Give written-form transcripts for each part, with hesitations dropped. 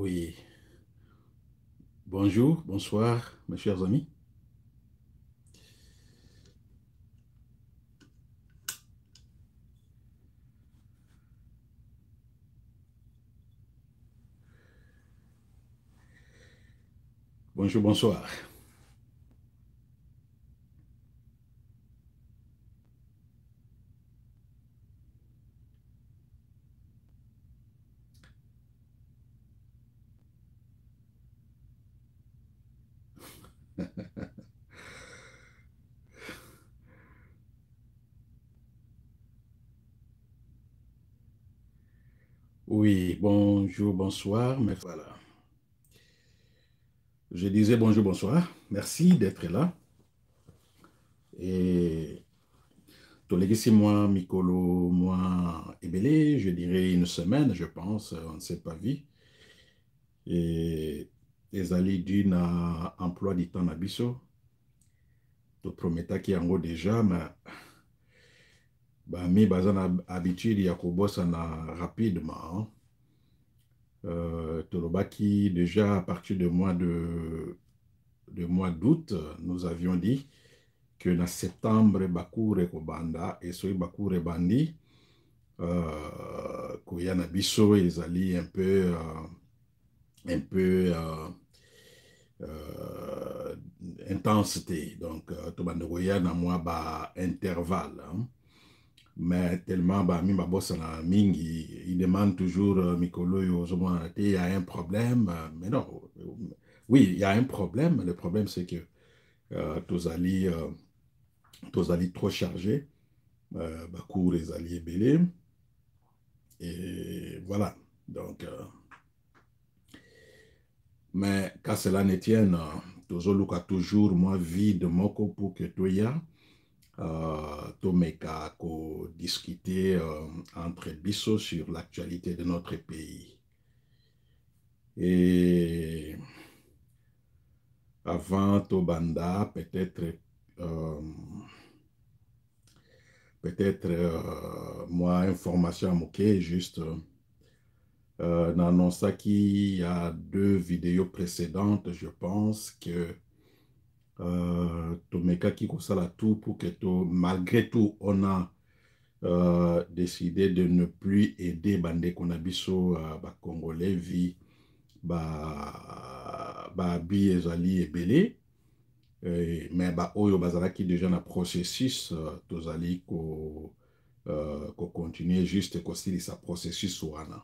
Oui, bonjour, bonsoir, mes chers amis. Bonjour, bonsoir. Oui, bonjour, bonsoir. Voilà. Je disais bonjour, bonsoir. Merci d'être là. Et Tolegisi, moi, Mikolo, moi, Ebele, je dirais une semaine, je pense, on ne s'est pas vu. Et les alliés d'une emploi du temps à Bisso, to prometa qui en haut déjà, mais bah, mi bazan habitude, ya kobosa na rapidement. Tolobaki, déjà à partir de mois d'août, nous avions dit que en septembre, Bakure Kobanda, et ce Bakure Bandi, Koyana Biso, ils allaient un peu euh, intensité. Donc, Tobanda Koyana, moi, bah, intervalle. Hein. Mais tellement, bah, mi boss na mingi, il demande toujours, Mikolo, il y a un problème. Mais non, oui, il y a un problème. Le problème, c'est que Tozali, Tozali trop chargé, Bakour et Zali Belé. Et voilà. Donc, mais qu'à cela ne tienne, Tozoluka toujours, moi, vide moko pour que Toya, Tomeka, ko discuter entre Bissot sur l'actualité de notre pays. Et avant Tobanda, euh, moi, information à moquer, juste n'annonça qu'il y a deux vidéos précédentes, je pense que Tomeka qui la tout pour que malgré tout, on a décidé de ne plus aider Bande Konabiso, Congolais, vie, Bi Ezali et Belé. Mais oyo bazalaki déjà na processus tozali ko continuer juste kosilisa processus wana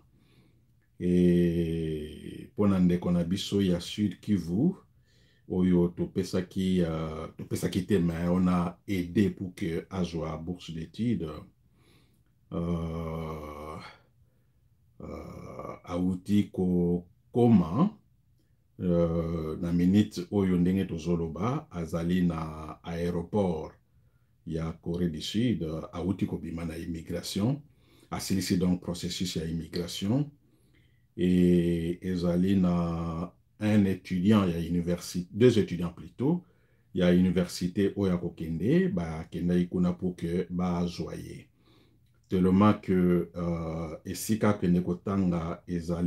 et mpona ndeko na biso ya Sud Kivu oyo topesaki te mais on a aidé pour que azwa bourse d'études euh, auti kokoma na minute oyo ndenge tozoloba azali na aéroport ya Corée du Sud auti kobima na immigration asilisi donc processus ya immigration et ezali na un étudiant ya université deux étudiants plutôt ya université oyo akokende bakendaki kuna pour que bazwa ye tellement que esika akende kotanga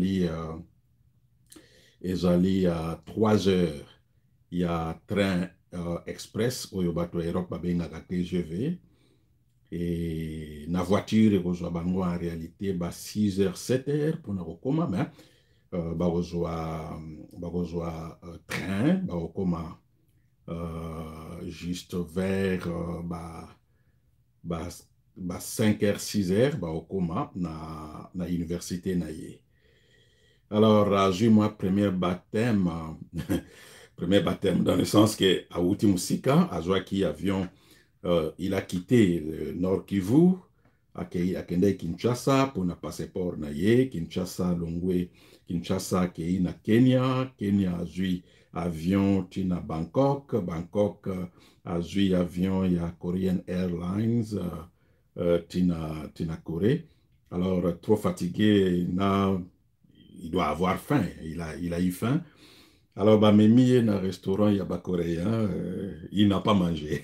ezali à 3 heures. Il y a train express au bateau Europe babengaka TGV et na voiture ekozwa bango en réalité 6 heures 7 heures pour na kokoma mais bakozwa train bakokoma juste vers 5 heures 6 heures bakokoma na université na ye. Alors, j'ai moi premier baptême dans le sens que à Musika, à Joaki avion, il a quitté le Nord Kivu, à Kende Kinshasa pour un passeport naye, Kinshasa Longwe, Kinshasa qui na Kenya, Kenya a joué avion tina Bangkok, Bangkok a joué avion il y a Korean Airlines tina Corée. Alors, trop fatigué, il doit avoir faim, il a eu faim. Alors, Mimi est dans un restaurant, il y a pas coréen, il n'a pas mangé.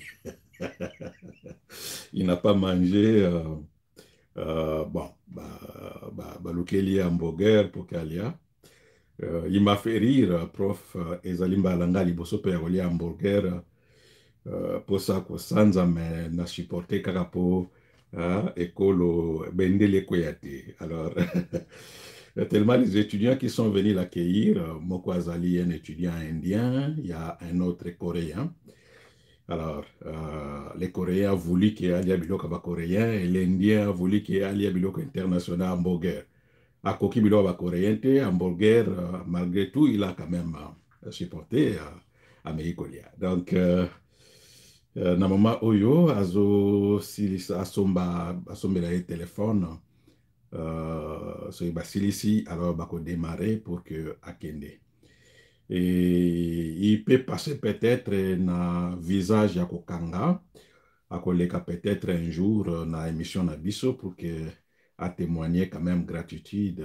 Il n'a pas mangé. Bon, Lukeli hamburger pour Kalia. Il m'a fait rire, prof, Ezalimba Langa liboso pe ya kolia hamburger, posa kosanza me na supporté kaka po ekolo bendele koyate. Alors, tellement les étudiants qui sont venus l'accueillir, Moko Azali, un étudiant indien, il y a un autre coréen. Alors, les Coréens ont voulu qu'il y ait un biloko coréen et l'Indien a voulu qu'il y ait un biloko international hamburger. À Koki biloko coréen, hamburger, malgré tout, il a quand même supporté à Meikolia. Donc, na mama oyo, azo silisa asombela ye téléphone, so il silisi, alors bako démarrer pour que akende. Et il peut passer peut-être na visage ya kokanga, akoleka peut-être un jour na émission na biso pour que a témoigner quand même gratitude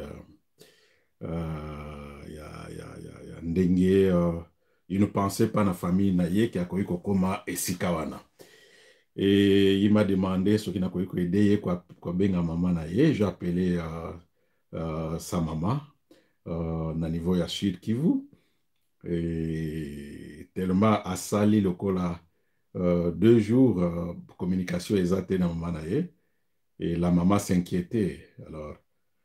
ya ndenge il ne pensait pas na famille na ye qui akoki kokoma esika wana. Et il m'a demandé ce qu'il a koki aider ye kwa benga maman na ye. J'ai appelé sa maman na niveau ya Sud Kivu. Et tellement asali lokola 2 jours communication exacte na maman na ye. Et la maman s'inquiétait. Alors,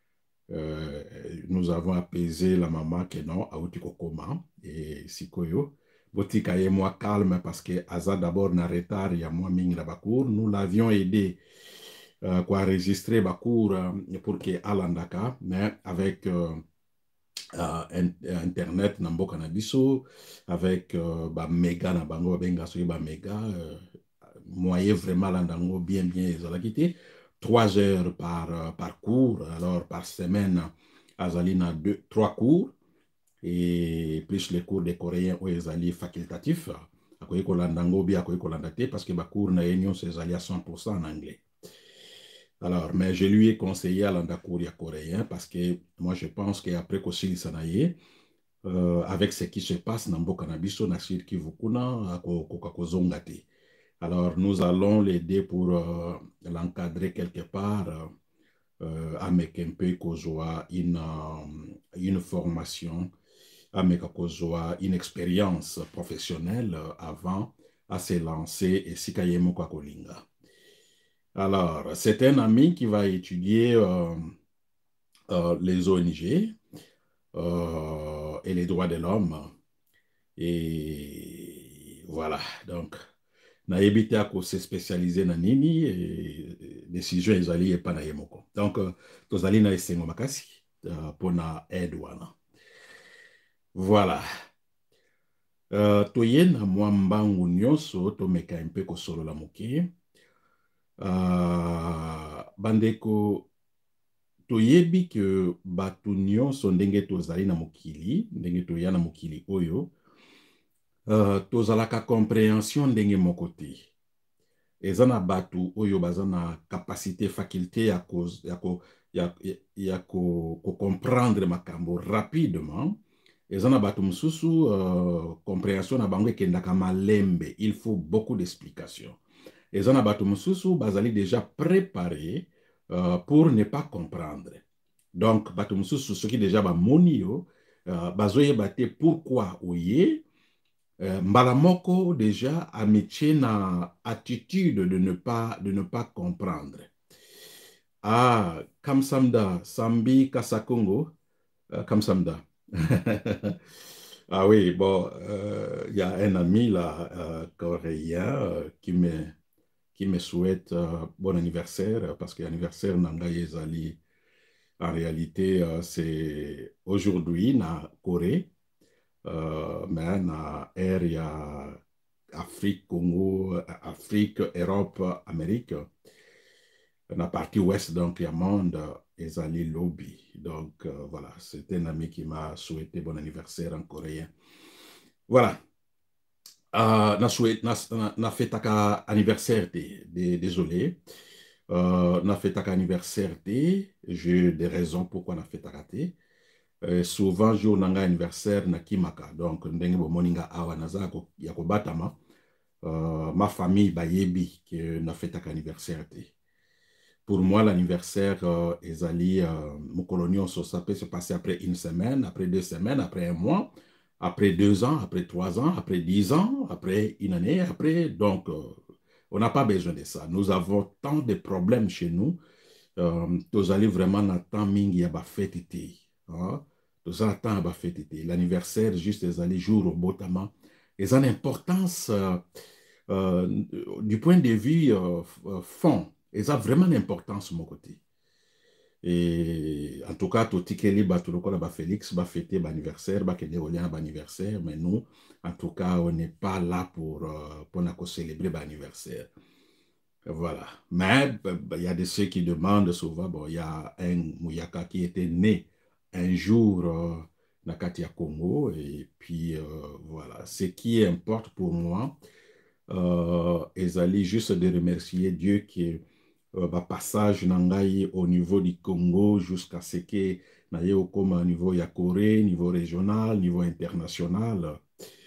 nous avons apaisé la maman que non, Aouti Kokoma et Sikoyo. Botika et moi calme parce que Aza d'abord n'a retard, il y a moi Ming Bakour. Nous l'avions aidé pour enregistrer Bakour pour que Alandaka, mais avec Internet Nambo Kanabiso, avec Mega Nabango Benga Soyiba Mega, moyen vraiment Landango bien Zalakité. 3 heures par cours, alors par semaine, Azalina 3 cours, et plus les cours des Coréens ou Azali facultatifs, parce que ma cours n'a union c'est à 100% en anglais. Alors, mais je lui ai conseillé à l'andacour coréen parce que moi je pense qu'après qu'aussi Sanaye, avec ce qui se passe dans Bokanabiso, Nasir Kivukuna, à Kokakozongate. Alors, nous allons l'aider pour l'encadrer quelque part à Mekempe Kozoa une formation, à Mekakozoa une expérience professionnelle avant à se lancer et Sikayemo Kwakolinga. Alors, c'est un ami qui va étudier les ONG et les droits de l'homme. Et voilà, donc, na ebite ako se spécialisé na nini et décision ezali epa na ye moko. Donc tozali na esengo makasi pona aide wana. Voilà. Toye na mwa mbangu nyonso tomeka mpe kosolola moke. Bandeko toyebi ke batu nyonso ndenge tozali na mokili, ndenge toya na mokili oyo, tozalaka compréhension ndenge moko te. Eza na batu oyo baza na capacité, faculté ya comprendre makambo rapidement. Eza na batu mususu compréhension na bango ekendaka malembe. Il faut beaucoup d'explications. Eza na batu mususu bazali déjà préparé pour ne pas comprendre. Donc batu mususu soki déjà bamoni yo bazoyeba te pourquoi oye. Mbalamoko déjà a métier na attitude de ne pas comprendre. Ah, Kamsamda, Sambi Kasakongo, Kamsamda. Ah oui, bon, y a un ami là, coréen, qui me souhaite bon anniversaire, parce que l'anniversaire Nanga Yezali, en réalité, c'est aujourd'hui, na Corée. Mais na area Afrique, Congo, Afrique, Europe, Amérique. La partie ouest, donc, il y a monde, Ezali Lobby. Donc, voilà, c'est un ami qui m'a souhaité bon anniversaire en coréen. Voilà. Na fait taka anniversaire, désolé. Na fait taka anniversaire, j'ai des raisons pourquoi na fait taka té. Souvent jour nanga anniversaire na kimaka, donc ndenge bomoninga awa naza ya kobatama, ma famille bayebi que na fêtaka anniversaire te. Pour moi, l'anniversaire ezali Mukolonio ça peut se passer après une semaine, après 2 semaines, après un mois, après 2 ans, après 3 ans, après 10 ans, après une année, après. Donc, on n'a pas besoin de ça. Nous avons tant de problèmes chez nous. Tous allez vraiment n'attend mingi ya ba fête été. Tous attend ba fête été. L'anniversaire juste les allez jour au botama. Et en importance du point de vue fond. Et ça a vraiment d'importance de mon côté. Et en tout cas, tout tikeli batuloko ba Félix va fêter l'anniversaire, va kende olien l'anniversaire, mais nous, en tout cas, on n'est pas là pour célébrer l'anniversaire. Voilà. Mais il y a de ceux qui demandent souvent, bon, il y a un Mouyaka qui était né un jour dans Katia Congo, et puis voilà. Ce qui importe pour moi, ezali juste de remercier Dieu qui passage nangai au niveau du Congo jusqu'à ce que naye comme au niveau ya Corée, niveau régional, niveau international.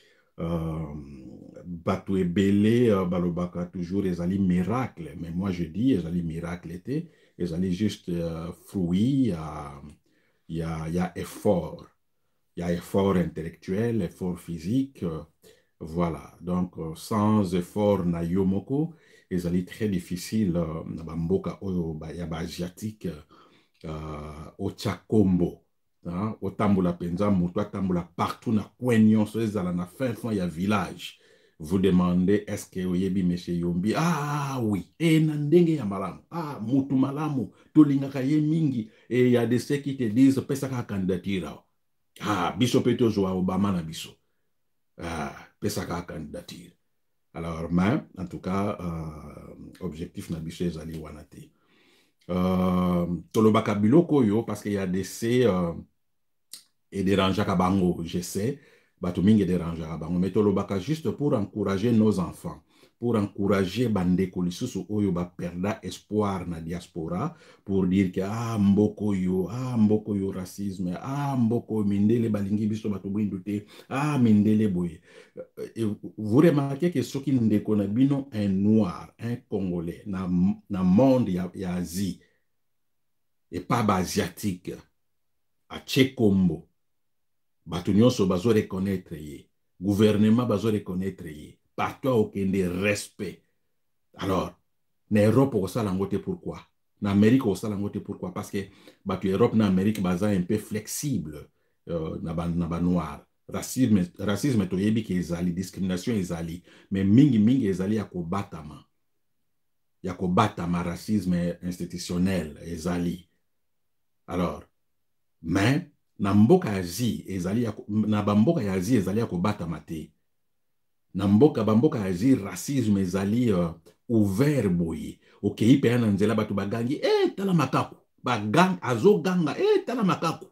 Bato ebele balobaka toujours ezali miracle, mais moi je dis ezali miracle était ezali juste fruit il y a effort. Il y a effort intellectuel, effort physique. Voilà. Donc, sans effort na yomoko, ils allaient très difficile na bamboka oyo ya ba asiatique au Tchakombo. Au Tamboula Penza, Moutoua Tamboula, partout na Kwenyon, so ezala na fin fond ya village. Vous demandez, est-ce que oyebi monsieur Yombi? Ah oui, et nandenge ya malamu. Ah, mutu malamu, tolingaka ye mingi. Et il y a des ceux qui te disent, pesaka candidature. Ah, biso pe tozwa Obama na biso. Ah, pesaka candidature. Alors, mais, en tout cas, objectif na biso ezali wana te. Tolobaka biloko yo, parce qu'il y a des et dérangeaka bango, je sais, bato mingi dérangeaka bango, mais tolobaka juste pour encourager nos enfants, pour encourager bandeko lisusu oyo ba perda espoir na diaspora, pour dire que mboko yo racisme, mboko mindele balingi biso bato bwindu te, mindele boye. Et vous remarquez que ceux qui ndeko na bino un noir, un congolais, na monde ya Asie, et pas ba asiatique, à Tchekombo, bato nyonso bazo reconnaître ye, gouvernement bazo reconnaître ye, partout aucun respect. Alors, na Europe osala ngote pourquoi? Na Amérique osala ngote pourquoi? Parce que bato Europe na Amérique baza un peu flexible na ba noir. Racisme toyebi ki ezali, discrimination ezali, mais mingi ezali ya kobatama. Ya kobatama racisme institutionnel ezali. Alors, mais na mboka Asie ezali na bamboka ya Asie ezali ya kobatama te. Na bamboka ya Asie racisme ezali ouvert boye. Okei pe na nzela bato bagangi tala makaku. Bagang azoganga tala makaku.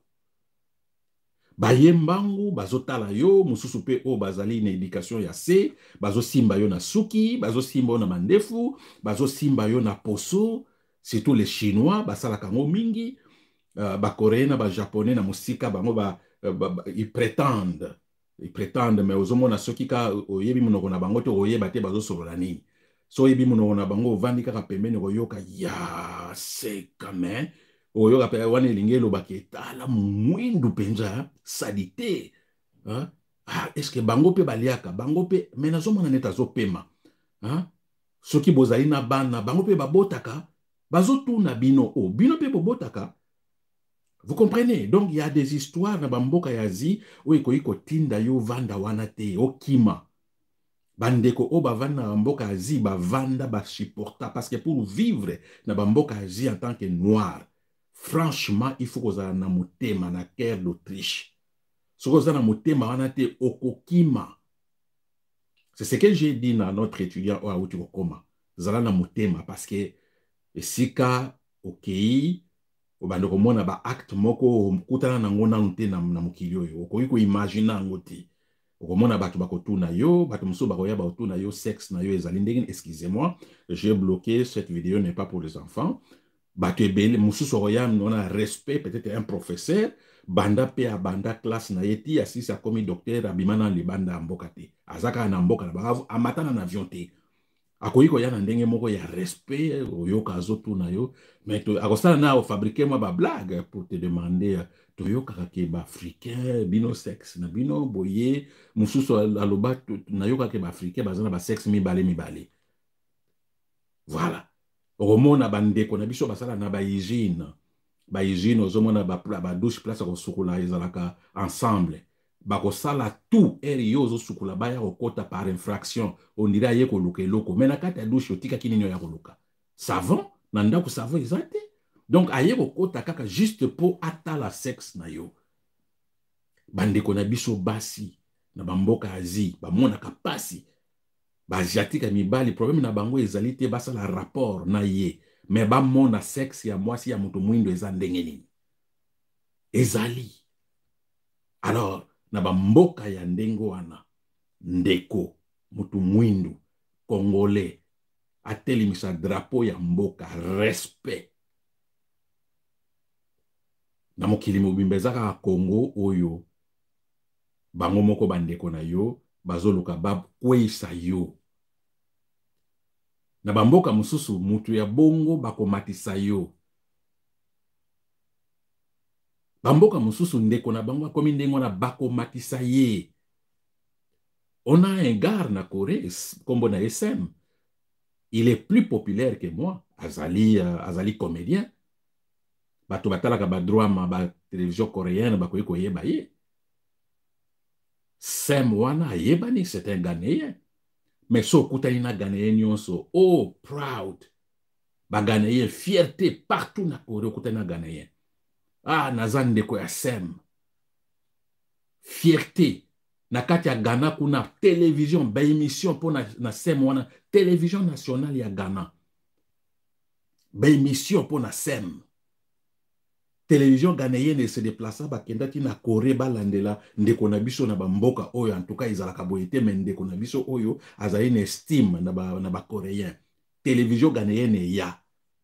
Bayembangu bazotala yo mususu pe o bazali na éducation ya se, bazo simba yo na suki, bazo simba yo na mandefu, bazo simba yo na poso, surtout les chinois basala kango mingi. Ba-Coréens, ba-Japonais, na musika, ils prétendent, mais aux hommes, ceux qui ont yebi monoko na bango te oyeba te bazo solo la nini. So yebi monoko na bango vandi kaka pembeni oyoka ya c'est quand même oyoka pe wane lingelo baketala mwindu penza sadité. Est-ce que bango pe baliaka bango pe mais nazo mona neta zo pema. Ceux qui bozali na bana bango pe babotaka bazo tuna bino bino pe bobotaka. Vous comprenez? Donc, il y a des histoires dans Bamboka Yazi où il y a tinda yo vanda wanate, o kima. Bandeko o bavanda Bamboka Yazi, bavanda ba supporta. Parce que pour vivre dans Bamboka Yazi en tant que noir, franchement, il faut que vous ayez na mutema, na cœur d'Autriche. Si vous avez na mutema wanate, okokima. C'est ce que j'ai dit à notre étudiant au Aoutikokoma. Vous avez na mutema parce que sika, okei, obando komona ba acte moko kutana na ngona nte na mokili oyo okoki ko imaginer ngo te okomona bato bakotuna yo bato muso bakoya bakotuna yo sexe na yo ezali ndenge excusez-moi j'ai bloqué cette vidéo n'est pas pour les enfants bato ebele mususu okoya on a respect peut-être un professeur banda pe a banda classe na yeti asisi akomi docteur abimana libanda mboka te azaka na mboka na bagavu amatana na avion te akoki koya na ndenge moko ya respect oyoka azotuna yo mais akosala na ofabrike mwa bablague pour te demander toyokaka ke baafricain bino sexe na bino boye mosusu aloba nayoka ke baafricain baza na basexe mibale voilà okomona bandeko na biso basala na bahygiene ozomona badouche place akosukula ezalaka ensemble bakosala tout ere yo ozosukula baya kokota par infraction ondiri aye koluka eloko me na kati ya douche otikaki nini ya koluka savon na ndako savon eza te donc aye kokota kaka juste mpo atala sexe na yo bandeko na biso basi na bamboka asie bamonaka pasi baasiatique ya mibali problème na bango ezali te basala rapport na ye me bamona sexe ya mwasi ya moto mwindo eza ndenge nini ezali alors na bamboka ya ndenge wana ndeko moto mwindu congolais atelemisa drapeau ya mboka respect na mokili mobimba eza kaka Congo oyo bango moko bandeko na yo bazoluka bakweyisa yo na bamboka mosusu mutu ya bongo bakomatisa yo bamboka mosusu ndeko na bango akomi ndenge wana bakomatisa ye. On a un gars na Corée kombo na SM, il est plus populaire que moi. Azali comédien bato batalaka badroma ba télévision coréenne bakoki koyeba ye Sem wana ayebani, c'est un Ghanéen. Mais so kutani na Ghanéen nyonso, oh proud, ba Ghanéen, fierté partout na Corée kutani na Ghanéen. Ah, nazan ndeko ya Sem. Fierté. Na kati ya Ghana kuna télévision, ba émission po na Sem wana, télévision nationale ya Ghana. Ba émission po na Sem. Télévision ghanéenne se déplaça bakendaki na Corée balandela ndeko na biso na bamboka oyo en tout cas izalaka boyete mais ndeko na biso oyo azali na estime na ba coréen. Télévision ghanéenne ya.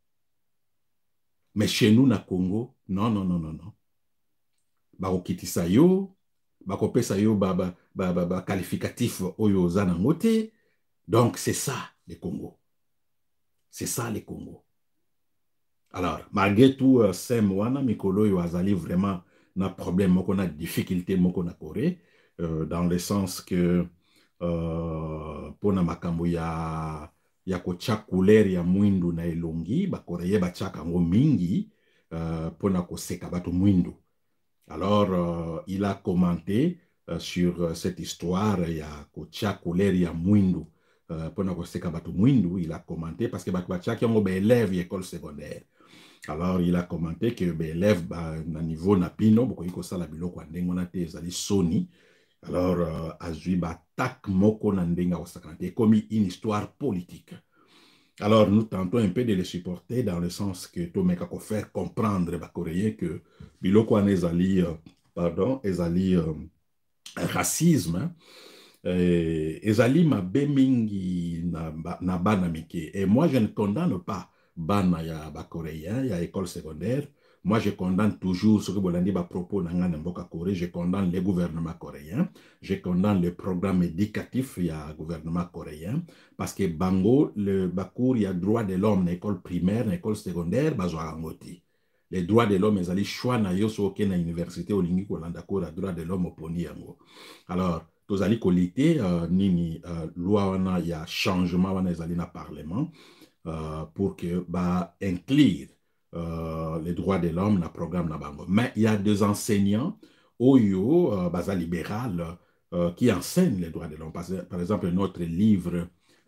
Mais chez nous na Congo, non. Bakokitisa yo, bakopesa yo ba qualificatif oyo za nango te. Donc c'est ça le Congo. C'est ça le Congo. Alors, malgré tout, Sem wana mikolo yo azali vraiment na problème moko na difficulté moko na Corée, dans le sens que pona makambo ya kotia couleur ya mwindu na elongi, ba Koréen ba tiaka ngo mingi pona koseka bato mwindu. Alors, il a commenté sur cette histoire ya kotia couleur ya mwindu pona koseka bato mwindu, il a commenté parce que bato ba tiaki ngo ba élève école secondaire. Alors, il a commenté que l'élève na niveau na pino, beaucoup de ça la biloko andengona te ezali soni. Alors, azui tak moko na ndenga osakante comme une histoire politique. Alors, nous tentons un peu de les supporter dans le sens que tout meka ko faire comprendre ba coréen que biloko an ezali ezali racisme ezali mabe mingi na bana mike. Et moi je ne condamne pas bana ya ba coréen ya école secondaire. Moi je condamne toujours ce que bolandi ba propos na ngana mboka Corée, je condamne le gouvernement coréen, je condamne le programme éducatif ya gouvernement coréen parce que bango le bakour ya droit de l'homme na école primaire, na école secondaire bazwa ngoti. Les droits de l'homme ezali choix na yo so ke na université olingi ko landa ko la droit de l'homme oponi yango. Alors tozali kolite nini loi wana ya changement wana ezali na parlement pour que inclure les droits de l'homme dans le programme na bango. Mais il y a des enseignants oyo baza libéral qui enseignent les droits de l'homme. Par exemple, notre livre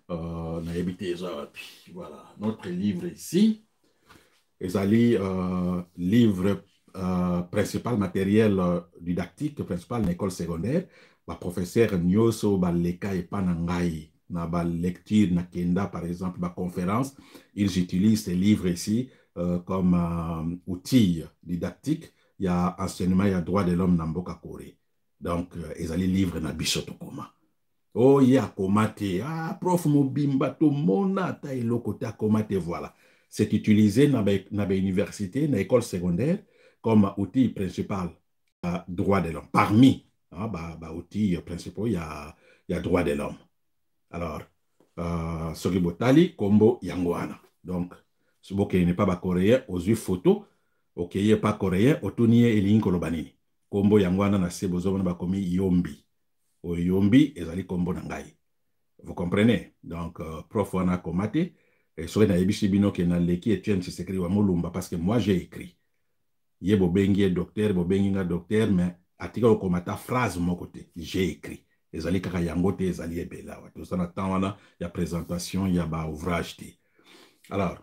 voilà, notre livre ici, ezali livre principal matériel didactique principal dans l'école secondaire. Professeur Nyoso Baleka et Panangai na ba lecture na kenda par exemple ba conférence, ils utilisent ces livres ici comme outil didactique. Il y a enseignement, il y a droit de l'homme na mboka Corée. Donc ezali livre na biso tokoma. Oh ya komate, ah prof mobimba to mona ta eloko ta komate, voilà. C'est utilisé na ba université, na école secondaire comme outil principal droit de l'homme. Parmi outils principaux, il y a droit de l'homme. Alors, soki botali kombo yango wana. Donc si bokeye pas ba coréen ozwi photo okeye pas coréen otuni ye elingi koloba nini. Kombo yango wana na se bozomona bakomi Yombi. O Yombi ezali kombo na ngai. Vous comprenez? Donc prof wana komate et soki na yebisi bino ke na leki Etienne Tshisekedi wa Mulumba parce que moi j'ai écrit. Ye bobengi docteur, bobengi nga docteur, mais atika okomata phrase mon côté. J'ai écrit. Ezali kaka yangote ezali ebela. Tout ça na temps wana ya présentation ya ba ouvrage ti. Alors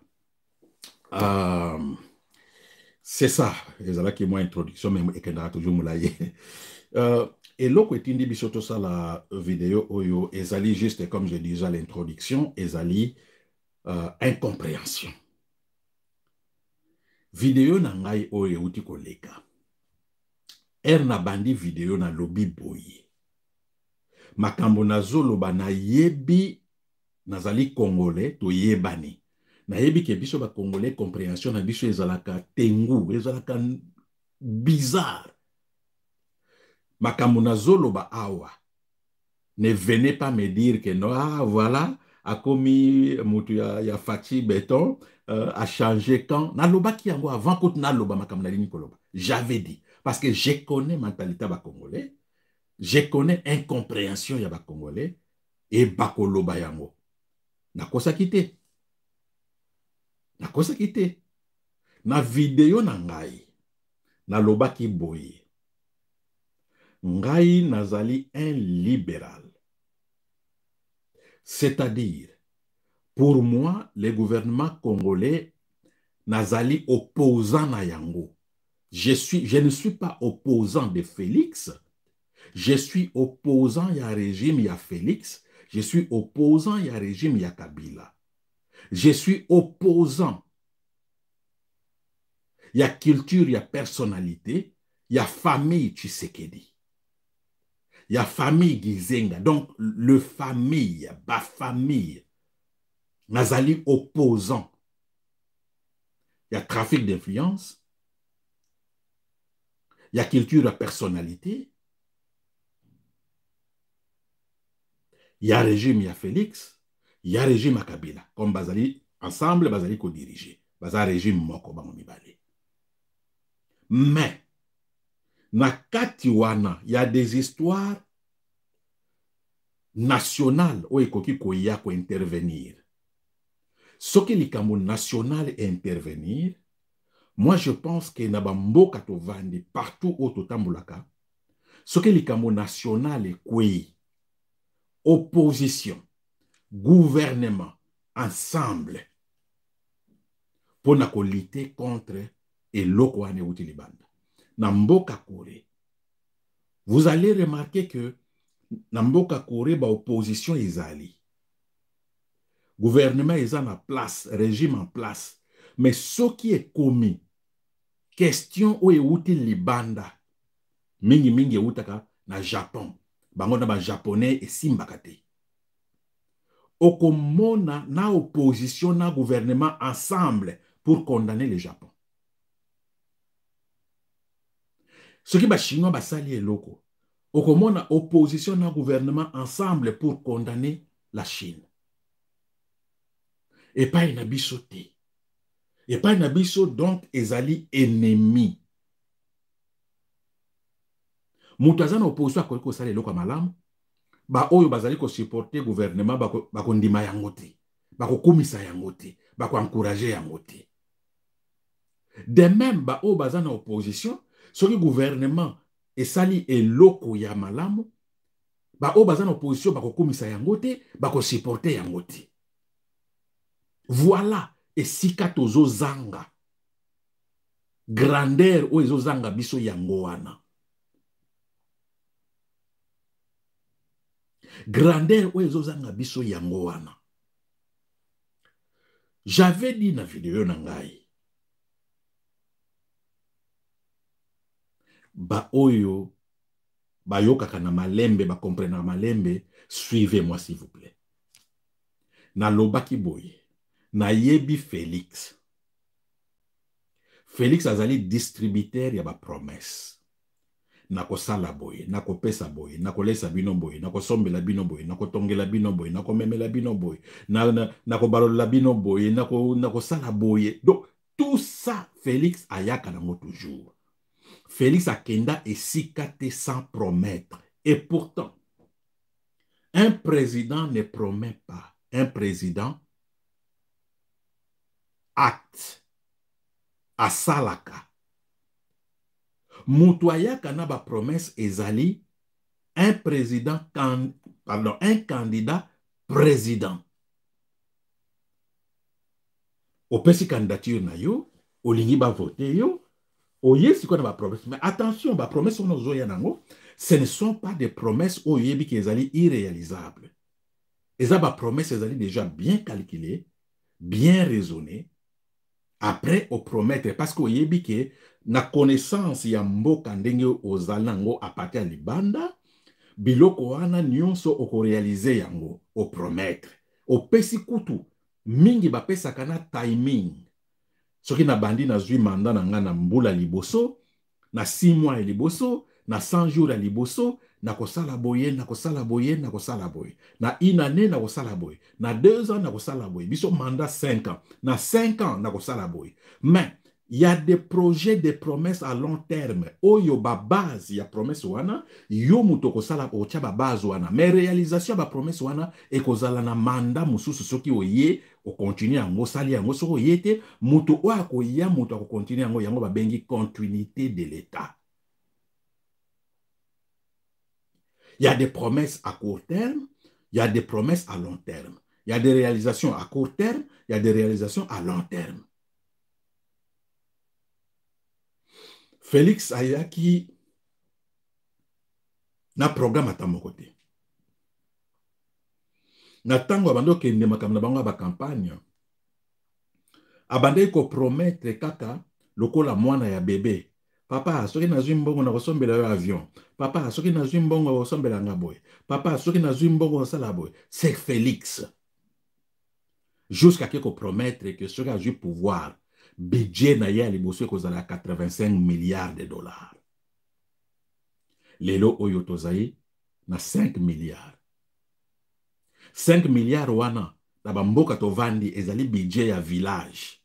c'est ça. Ezala ki moi introduction mais ekenda toujours moulaye. Et l'autre etindi bisoto ça la vidéo oyo ezali juste comme je disais à l'introduction, ezali incompréhension. Vidéo na ngai oyo euti koleka. Na bandi vidéo na lobi boye. Makambo na zoloba na yebi nazali congolais to yebani. Na yebi ke biso ba congolais compréhension na biso ezalaka tengu, ezalaka bizarre. Makambo na zoloba awa. Ne venez pas me dire que non, ah voilà, a commis mutu ya Fati Béton, a changé quand. Na loba ki yango avant que na loba makambo na lini koloba. J'avais dit. Parce que je connais mentalité ba congolais. Je connais incompréhension ya ba congolais. Et bakoloba yango. Na kosa kite. Na kosa kite. Na video na ngai. Na loba ki boye. Ngai nazali un libéral. C'est-à-dire, pour moi, le gouvernement congolais nazali opposant na yango. Je ne suis pas opposant de Félix. Je suis opposant ya régime ya Félix. Je suis opposant ya régime ya Kabila. Je suis opposant ya culture ya personnalité, ya famille Tshisekedi. Il y a famille Gizenga, donc le famille, ba famille, nazali opposant. Il y a trafic d'influence, il y a culture à personnalité, il y a régime, il y a Félix, il y a régime à Kabila. Comme Bazali, ensemble, Bazali co-dirigé. Bazali régime moko bamibale. Mais, na katiwana, il y a des histoires nationales où ekoki koya ko intervenir. Ce qui likambo national intervenir, moi je pense que na bamboka to vandi partout où totambulaka, ce qui likambo national est kwe opposition, gouvernement ensemble pour na ko lutter contre eloko ane uti libanda. Na mboka Kore, vous allez remarquer que na mboka Kore ba opposition ezali. Gouvernement est en place, régime en place. Mais ce qui est commis, question ou euti libanda, mingi mingi eutaka na Japon, bango na ba japonais et simbakate. Okomona na opposition na gouvernement ensemble pour condamner le Japon. Ce qui ba chinois ba sali eloko. Okomona opposition na gouvernement ensemble pour condamner la Chine. Et pas une abisoté. Et pas une abiso donc ezali ennemi. Moutazana opposition a koliko sali eloko malamu. Ba oyo bazali ko supporter gouvernement bako ndima yangote. Bako kumisa yangote. Bako encourager yangote. De même ba oyo bazana opposition. Ce qui gouvernement et sali eloko ya malamu, ba o bazana opposition bako komisa yangote, bako supporter yangote. Voilà, et sika tozo zanga. Grandeur o ezo zanga biso yangoana. Grandeur o ezo zanga biso yangoana. J'avais dit na vidéo nangai. Ba oyo, ba yokaka na malembe, ba comprena malembe, suivez-moi s'il vous plaît. Na lobaki boye, na yebi Félix. Félix azali distributeur ya ba promesse. nakosala boye, nakopesa boye, nakolesa bino boye, nakosombela bino boye, nakotongela bino boye, nakomemela bino boye, nakobalola bino boye, nakosala boye. Donc, tout ça, Félix ayaka nango toujours. Félix akenda esika te sans promettre. Et pourtant, un président ne promet pas. Un président acte asalaka. Mutuayaka na ba promesse ezali un président, pardon, un candidat président. Opesi candidature na yo, olingi ba voter yo, oyesi ko na ba promesse. Mais attention, ba promesse on ozoya nango, ce ne sont pas des promesses oyebi ki ezali irréalisables. Eza ba promesse ezali déjà bien calculées, bien raisonnées. Après, au promettre, parce que oyebi ke na connaissance ya mboka ndenge ozalango a partir ya libanda, biloko wana nyonso okorealize yango, o promettre. Opesi kutu, mingi bapesaka na timing. Soki na bandi na zwi manda na nga na mbula liboso, na 6 mois ya liboso, na 100 jours ya liboso, na kosala boye, na kosala boye, na kosala boye. Na 1 année na kosala boye. Na 2 ans na kosala boye. Biso mandat 5 ans. Na 5 ans na kosala boye. Mais, il y a des projets, des promesses à long terme. Oyo ba base ya promesse wana, yo muto kosala ocha ba base wana. Mais réalisation ba promesse wana, e kozala na mandat mususu soki oye, o continue yango sali yango soko yete, muto oya koya muto ko continue yango ba bengi continuité de l'État. Il y a des promesses à court terme, il y a des promesses à long terme. Il y a des réalisations à court terme, il y a des réalisations à long terme. Félix Ayaki na programme à mon côté. Na tango abando kende makamna bango ba campagne. Abande ko promettre kaka lokola mwana ya bébé. Papa, soki nazwi mbongo na kosombela yo avion. Papa, soki nazwi mbongo na kosombela nga boy. Papa, soki nazwi mbongo na sala boy. C'est Félix. Jusqu'à ce qu'on promette que soki azwi pouvoir, budget na ya liboso kozala 85 milliards de dollars. Lelo oyo tozai na 5 milliards. 5 milliards wana na bamboka tovandi ezali budget ya village.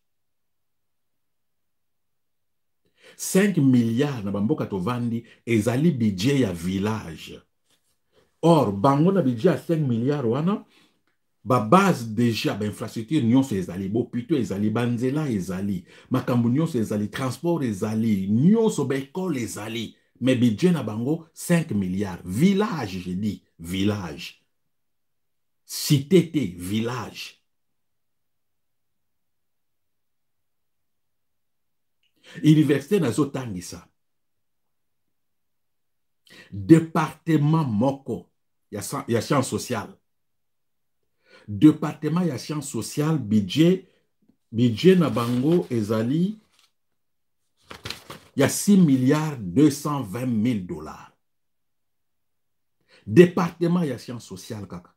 5 milliards na bamboka tovandi ezali budget ya village. Or, bango na budget ya 5 milliards wana, ba base déjà, ba infrastructure nyonso ezali, bo pito ezali, banzela ezali, makambu nyonso ezali, transport ezali, nyonso ba école ezali. Mais budget na bango 5 milliards. Village, je dis, village. Cité, village. Université nazo tangisa. Département moko ya sciences sociales. Département ya sciences sociales, budget na bango ezali ya 6 milliards 220 000 dollars. Département ya sciences sociales kaka.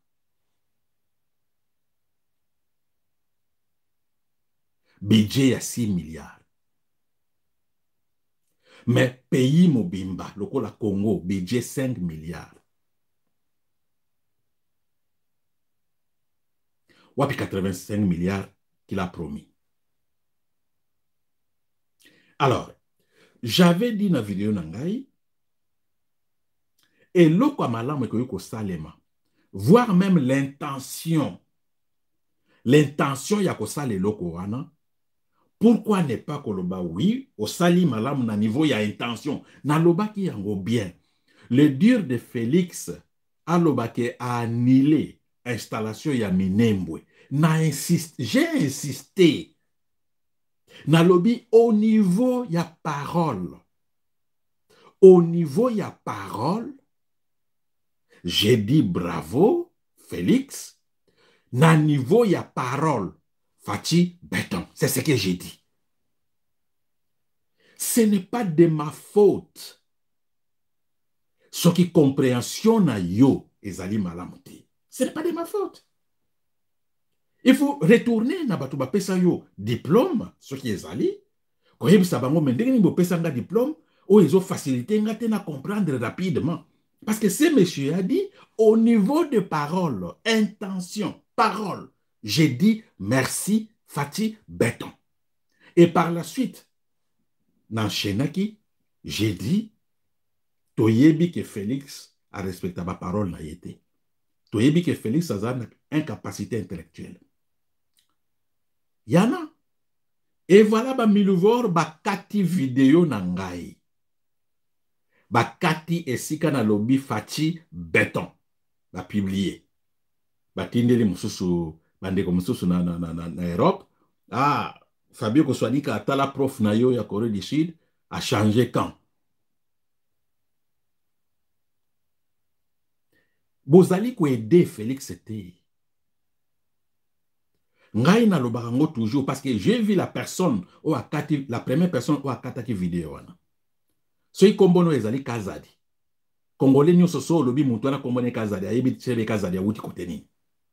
Budget ya 6 milliards. Mais pays mobimba, lokola Congo, budget 5 milliards. Wapi 85 milliards qu'il a promis. Alors, j'avais dit dans la vidéo nangai, et loko malamu ekoyoko salema, voire même l'intention ya kosale loko wana, pourquoi ne pas koloba oui, au sali malamu na niveau ya intention, na loba ki yango bien. Le dur de Félix a loba ke a annulé installation ya Minembwe. J'ai insisté. Na lobi au niveau ya parole. Au niveau ya parole, j'ai dit bravo, Félix. Na niveau ya parole, Fati béton. C'est ce que j'ai dit. Ce n'est pas de ma faute. Ce qui compréhension na yo ezali malamuti. Ce n'est pas de ma faute. Il faut retourner na batu bapesa yo diplôme, ce qui ezali. Koyebisa bango mendenge ni bopesa nga diplôme, où ils ont facilité à comprendre rapidement. Parce que ce monsieur a dit, au niveau de parole, intention, parole, j'ai dit merci, Fati, béton. Et par la suite, dans Chenaki, j'ai dit, Toyebi que Félix a respecté ma parole, n'a été. Toyebi que Félix a une incapacité intellectuelle. Yana. Et voilà, ba miluvor, ba kati vidéo nangai. Bakati esika na lobby Fati béton ba publier batindeli mususu bandeko mususu na Europe. Ah, Fabio Koswanika atala prof na yo ya Corée du Sud a changé camp. Bozali ko aider Félix te. Ngai na lobarango toujours parce que j'ai vu la personne ou akati la première personne ou akataki vidéo wana. Soki kombono ezali Kazadi. Congolais nyonso so lobi mutu wana kombone Kazadi ayebi tsebe Kazadi awuti kote nini.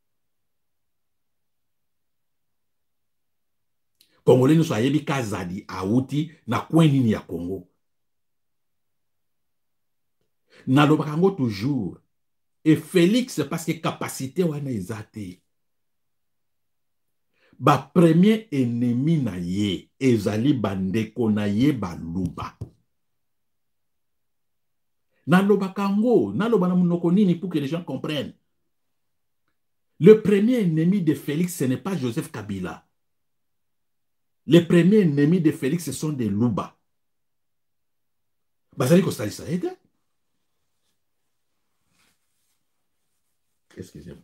Congolais nyonso ayebi Kazadi awuti na coin nini ya Congo. Na lobakango toujours. Et Félix parce que capacité wana ezate. Ba premier ennemi na ye ezali bandeko na ye baluba. Na lobakango, na lobana munoko nini pour que les gens comprennent. Le premier ennemi de Félix, ce n'est pas Joseph Kabila. Les premiers ennemis de Félix, ce sont des Luba. Bazali ko salisa ete? Excusez-moi.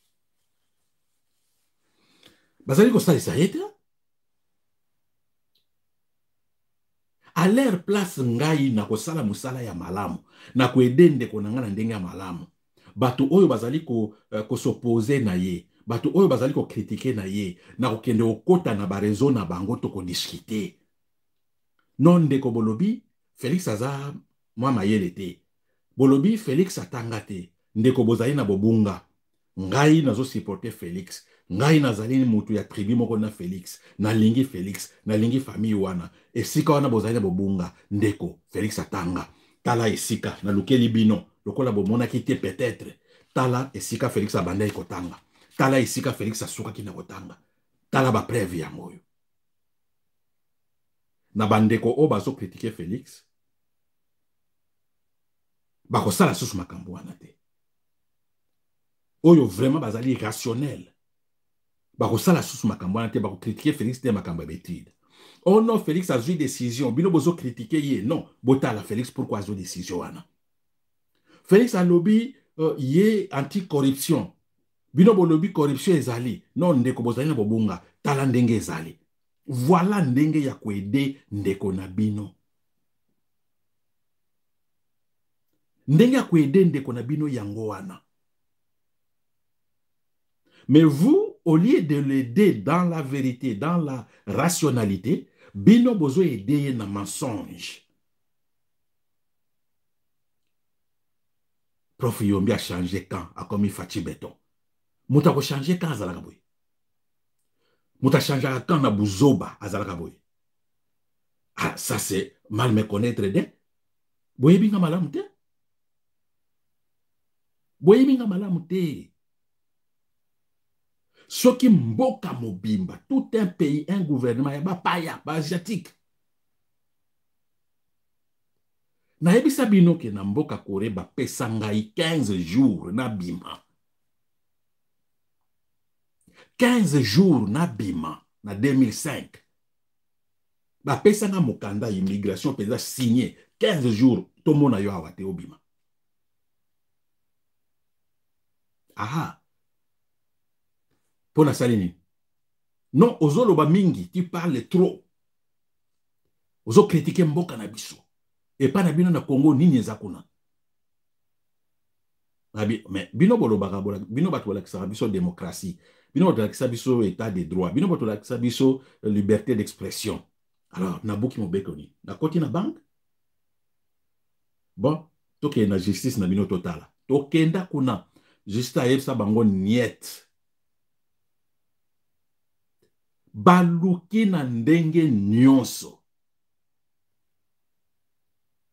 Bazali ko salisa ete? À leur place ngai na kosala musala ya malamu, na koede ndeko na nga na ndenge ya malamu. Bato oyo bazali ko s'opposer na ye, bato oyo bazali ko critiquer na ye, na kokende okota na ba raison na bango to ko discuter. Non ndeko bolobi, Félix aza mwa mayele te. Bolobi Félix atanga te. Ndeko bozali na bobunga. Ngai nazo supporter Félix. Ngai nazali mutu ya tribu moko na Félix. Na lingi Félix. Na lingi famille wana. Esika wana bozali na bobunga. Ndeko Félix atanga. Tala esika. Na lukeli bino. Lokola bomona ki te peut-être. Tala esika Félix abanda ekotanga. Tala esika Félix asuka ki na kotanga. Tala ba preuve ya moyo. Na bandeko o bazo critiquer Félix. Bako sala susu makambo wana te. Oyo vraiment bazali rationnel. Bako sala susu makambo wana te, bako critiquer Félix te makambo betide. Oh non, Félix a joué décision. Bino bozo critiquer ye. Non, botala Félix pourquoi a joué décision wana. Félix a lobby ye anti-corruption. Bino bo lobby corruption ezali. Non, ndeko bozali na bobunga. Tala ndenge ezali. Voilà ndenge ya kwede ndeko na bino. Ndenge ya kwede ndeko na bino yango wana. Mais vous, au lieu de l'aider dans la vérité, dans la rationalité, bino bozo aider na mensonge. Prof Yombi a changé quand, a commis Fati béton. Mouta ko changé quand azalaka boy. Mouta changé quand na buzoba azalaka boy. Ah, ça c'est mal me connaître de. Boye binga malamu te. Boye binga malamu te. Soki mboka mobimba, tout un pays, un gouvernement, ya ba paya, ba asiatique. Na ebisa bino ke na mboka Corée ba pesa ngai 15 jours na bima. 15 jours na bima na 2005. Ba pesa nga mokanda immigration pesa signé 15 jours to mona yo awate obima. Aha. Pona salini. Non, ozolo ba mingi, tu parles trop. Ozo critiquer mboka na biso. Et pas na bino na Congo nini ezakuna. Mais bino bolo bagabola, bino batola kisa biso démocratie. Bino batola kisa biso état de droit. Bino batola kisa biso liberté d'expression. Alors, na buki mobekoni. Na koti na banque. Bon, toke na justice na bino totala. Tokenda kuna. Justice ayebsa bango niet. Baluki na ndenge nyonso.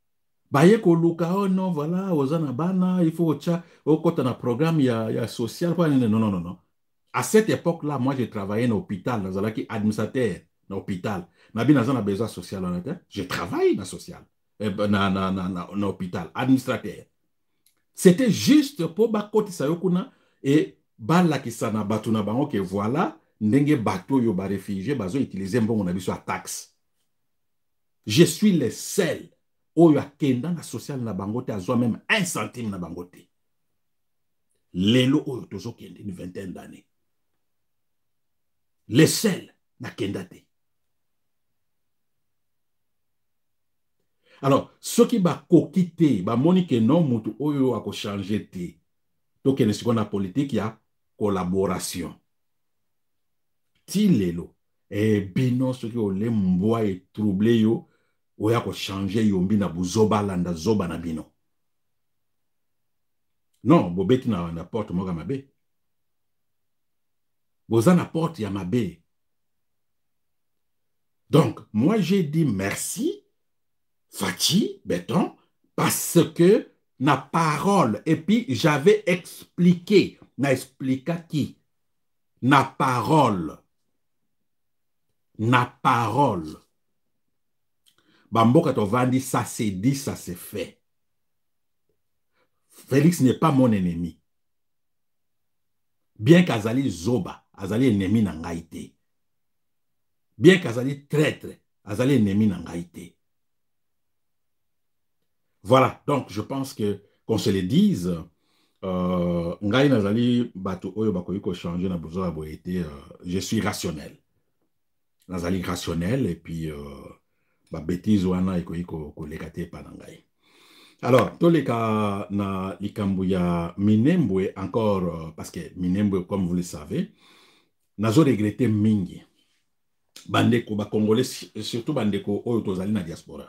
baye koluka, oh non, voilà, ozana bana, il faut quand on a un programme, il y a social. Non, non, non, non. À cette époque-là, moi, j'ai travaillé dans l'hôpital, dans administrateur, dans l'hôpital. Nabi n'a besoin social, je travaille dans le social, dans l'hôpital, administrateur. C'était juste pour bakoti sayokuna et bala qui sana batuna bango que voilà, ndenge bateau yo ba réfugié, bazo utiliser mbongo na biso à taxe. Je suis le seul oyo akenda na social na bangote azo même 1 centime na bangote. Lelo oyo tozo kende une vingtaine d'années. Le seul na kendate. Alors, ceux qui ba kokite, ba moni que non mutu oyo ako changer te. Donc, il y a une politique, il y a collaboration. Ti lelo, et bino ceux qui ont les mbois et troublé yo, ou ya ko changer yombi na buzoba landa zoba na bino. Non, bobeti na porte moga mabe. Boza na porte ya mabe. Donc, moi j'ai dit merci, Fachi, Béton, parce que na parole, et puis j'avais expliqué, na expliqué qui? Na parole. Na parole. Bamboka Tovandi, ça s'est dit, ça s'est fait. Félix n'est pas mon ennemi. Bien qu'Azali Zoba, Azali ennemi n'angaïté. Bien qu'Azali traître, Azali ennemi n'angaïté. Voilà, donc je pense que qu'on se le dise, Ngai Nazali Bato Oyo Bakoyiko changer na besoin de je suis rationnel. Nazali rationnel et puis ba bêtise wana ikoyiko ko lekate pa Ngai. Alors, tous les cas, na likambu ya Minembwe encore, parce que Minembwe, comme vous le savez, nazo regretté mingi. Bandeko, ba Congolais, surtout bandeko oyo tozali na diaspora.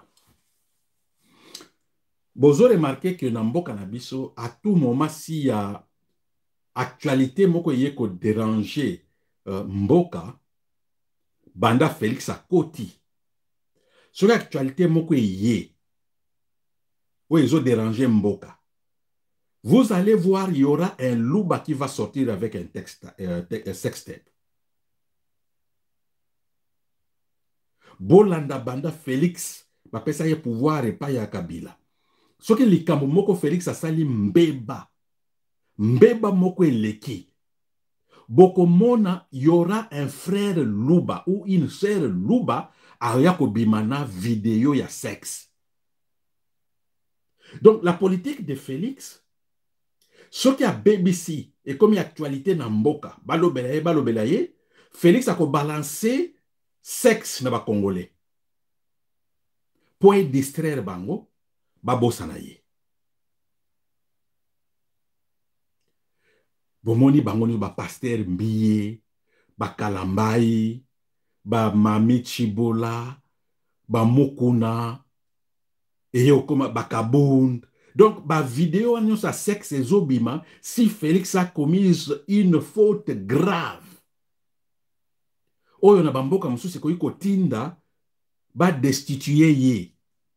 Bozo remarqué que Nambo Canabiso, à tout moment, s'il y a actualité moko yeko déranger Mboka, Banda Félix a Koti. Sur l'actualité moko yé, où ils ont dérangé Mboka. Vous allez voir, il y aura un louba qui va sortir avec un texte, sextape. Bolanda Banda Félix, va pesa ye pouvoir et pas ya Kabila. Ce que les Kambo moko Félix a sali mbeba. Mbeba moko eleki. Boko mona, il y aura un frère louba ou une sœur louba a yako bimana vidéo ya sexe. Donc, la politique de Félix, ce qui a BBC, et comme il y a actualité dans Mboka, balobelaye, Félix a balancé sexe dans les Congolais. Pour distraire Bango, babosanaye. Bomoni Bango ni ba pasteur Mbiye, ba Kalambai, ba Mami Chibola, ba Mokuna, et comme Bakabund. Donc, ma vidéo annonce à sexe et zobima si Félix a commis une faute grave. Oyo na bamboka musu se koyi kotinda ba destituer ye.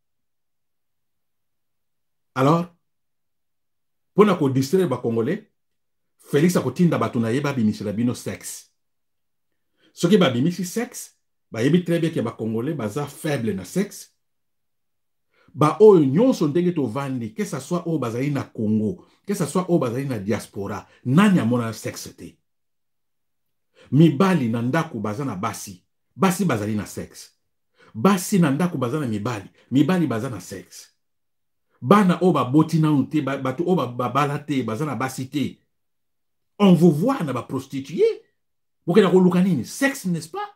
Alors, pour na ko distraire ba Congolais, Félix a kotinda batuna ye ba bimisi la bino sexe. Ce qui ba bimisi sexe, ba yebi très bien que ba Congolais baza faible na sexe. Ba oyo nyonso ndenge to vandi, que ça soit au bazali na Congo, que ça soit au bazali na diaspora, nani amona sexe te. Mibali na ndaku bazana basi, basi bazali na sexe. Basi na ndaku bazana mibali, mibali bazana sexe. Bana o ba boti na unte, batu o ba balate, bazana basi te. On vous voit na ba prostituée. Vous kena ko lukanini, sexe n'est-ce pas?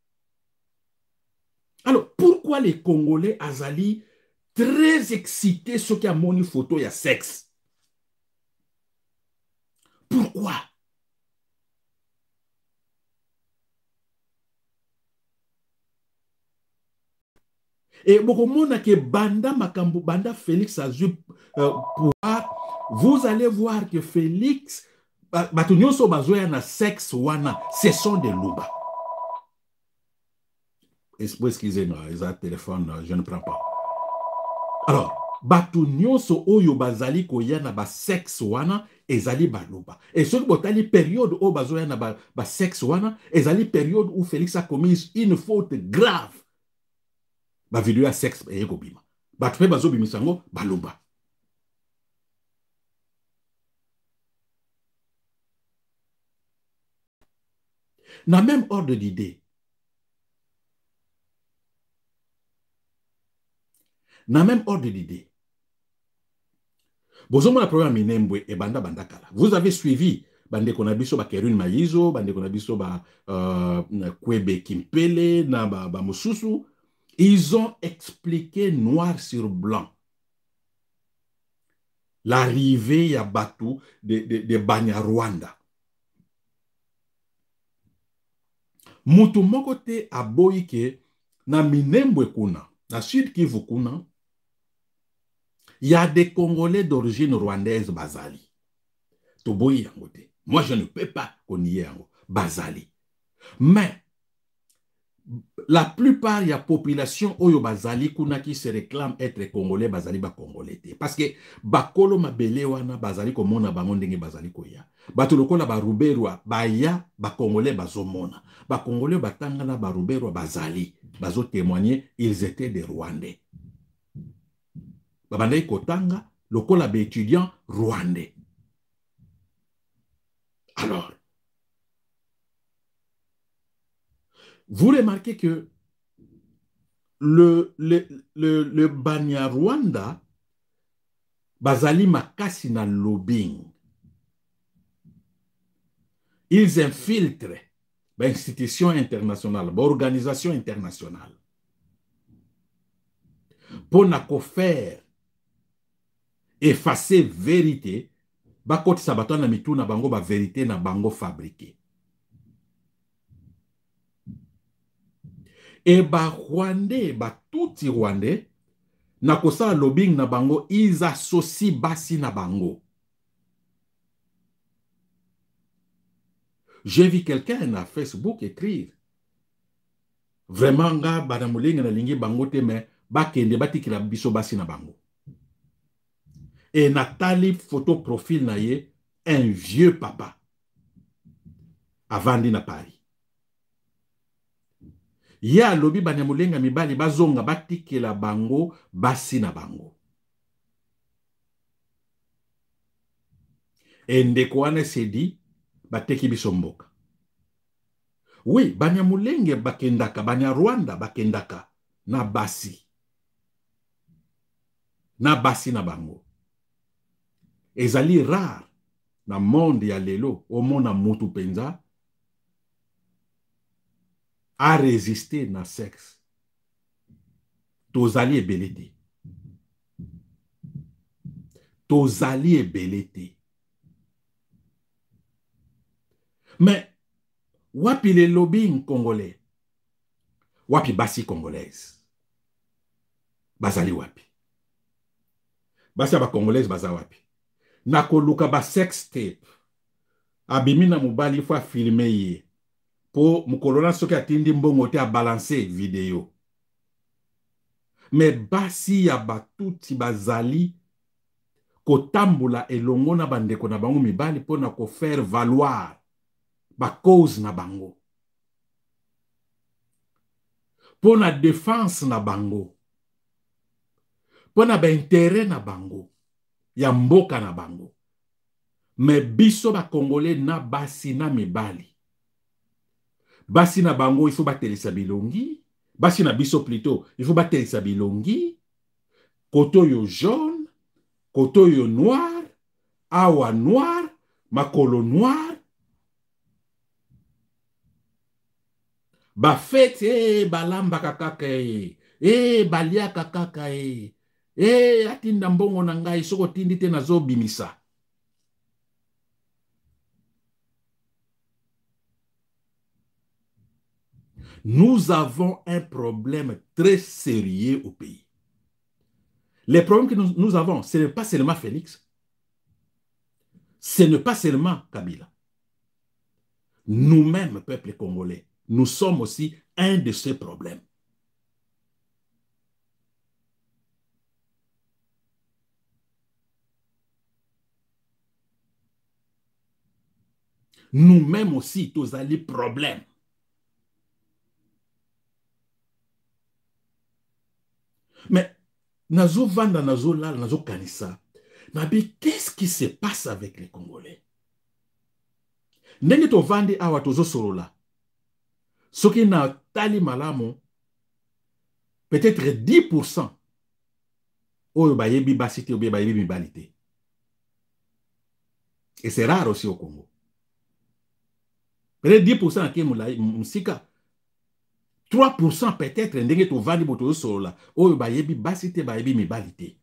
Alors, pourquoi les Congolais azali très excité ceux qui ont mon photo, il y a sexe. Pourquoi? Et beaucoup de que Banda Makambu, Banda Félix a eu pouvoir. Vous allez voir que Félix, na sexe wana, ce sont des louba. Excusez-moi, ils ont un téléphone, je ne prends pas. Alors, Batu nyonso oyo bazali koya na ba sexe wana ezali baloba. Et soki botali période oyo bazoya na ba sexe wana ezali période où Félix a commis une faute grave. Ba video ya sexe eye kobima. Batu pe bazobimisa yango baloba. Na même ordre d'idée. Na même ordre d'idée. Bozomo la programme Minembwe et Banda Bandakala. Vous avez suivi Bande Konabiso ba Kerun Mayizo, Bande Konabiso ba Kwebe Kimpele, na ba Mususu. Ils ont expliqué noir sur blanc l'arrivée à Batu de Banyarwanda. Mutu moko te aboyi ke na Minembwe kuna, na Sud Kivu kuna, il y a des Congolais d'origine rwandaise bazali. Toboyi yango te. Moi, je ne peux pas nier yango. Bazali. Mais, la plupart de la population oyo bazali kuna qui se réclame être Congolais bazali ba Congolais te. Parce que bakolo mabele wana bazali komona bango ndenge bazali koya. Bato lokola ba Ruberwa baya ba Congolais bazomona. Ba Congolais batangana ba Ruberwa bazali. Bazo témoigner ils étaient des Rwandais. Babandai kotanga lokola ba étudiants rwandais. Alors, vous remarquez que le Banyarwanda bazali makasi na lobbying. Ils infiltrent l'institution internationale, l'organisation internationale pour faire effacer vérité, bakoti sabato na mitu na bango ba vérité na bango fabriqué. Et ba Rwandais, ba touti Rwandais, na kosa lobbying na bango, ils associent basi na bango. J'ai vu quelqu'un na Facebook écrire. Vraiment, nga banamulinga na lingi bango te, mais bakende batikila biso basi na bango. Et Nathalie photo profil na ye, un vieux papa. Avandi na Paris. Ya lobi banyamulenga mibali bazonga batikela bango basi na bango. Et ndeko wana se dit bateki biso mboka. Oui, banyamulenge bakendaka, Banyarwanda bakendaka na basi. Na basi na bango. Ezali rare na monde ya lelo, omona mutu penza a résister na sexe. Tozali ebele te. Tozali ebele te. Mais, wapi le lobbying congolais? Wapi basi congolaise? Bazali wapi? Basi ba congolaise baza wapi? Nakoluka ba sex tape. Abimina mubali fwa filme ye. Po mukolona soki atindi mbongo te a balancer video. Mais basi ya batuti bazali kotambula elongo na bandeko na bango mibali po na ko faire valoir ba cause na bango. Po na défense na bango. Po na ba intérêt na bango. Ya mboka na bango. Mais biso ba Congolais na basi na mibali. Basi na bango, il faut batelisa bilongi. Basi na biso plutôt, il faut batelisa bilongi. Koto yo jaune, koto yo noir, awa noir, makolo noir. Ba fete, balamba kakaka balia kakaka atinda mbongo na ngai soko tindi te nazo bimisa. Nous avons un problème très sérieux au pays. Les problèmes que nous avons, ce n'est pas seulement Félix. Ce n'est pas seulement Kabila. Nous-mêmes, peuple congolais, nous sommes aussi un de ces problèmes. nous-mêmes aussi, tous les problèmes. Mais, nazo vanda, nazo lal, nazo kanisa. Nabi, qu'est-ce qui se passe avec les Congolais? Ndenge to vandi awa tozo sorola. Soki na tali malamo, peut-être 10% oyo bayebi basité ou bien bayebi mibalité. Et c'est rare aussi au Congo. Peut-être 10% à Msika. 3% peut-être ndenge to vandi boto sorola. Oyo bayebi basité bayebi mibalité.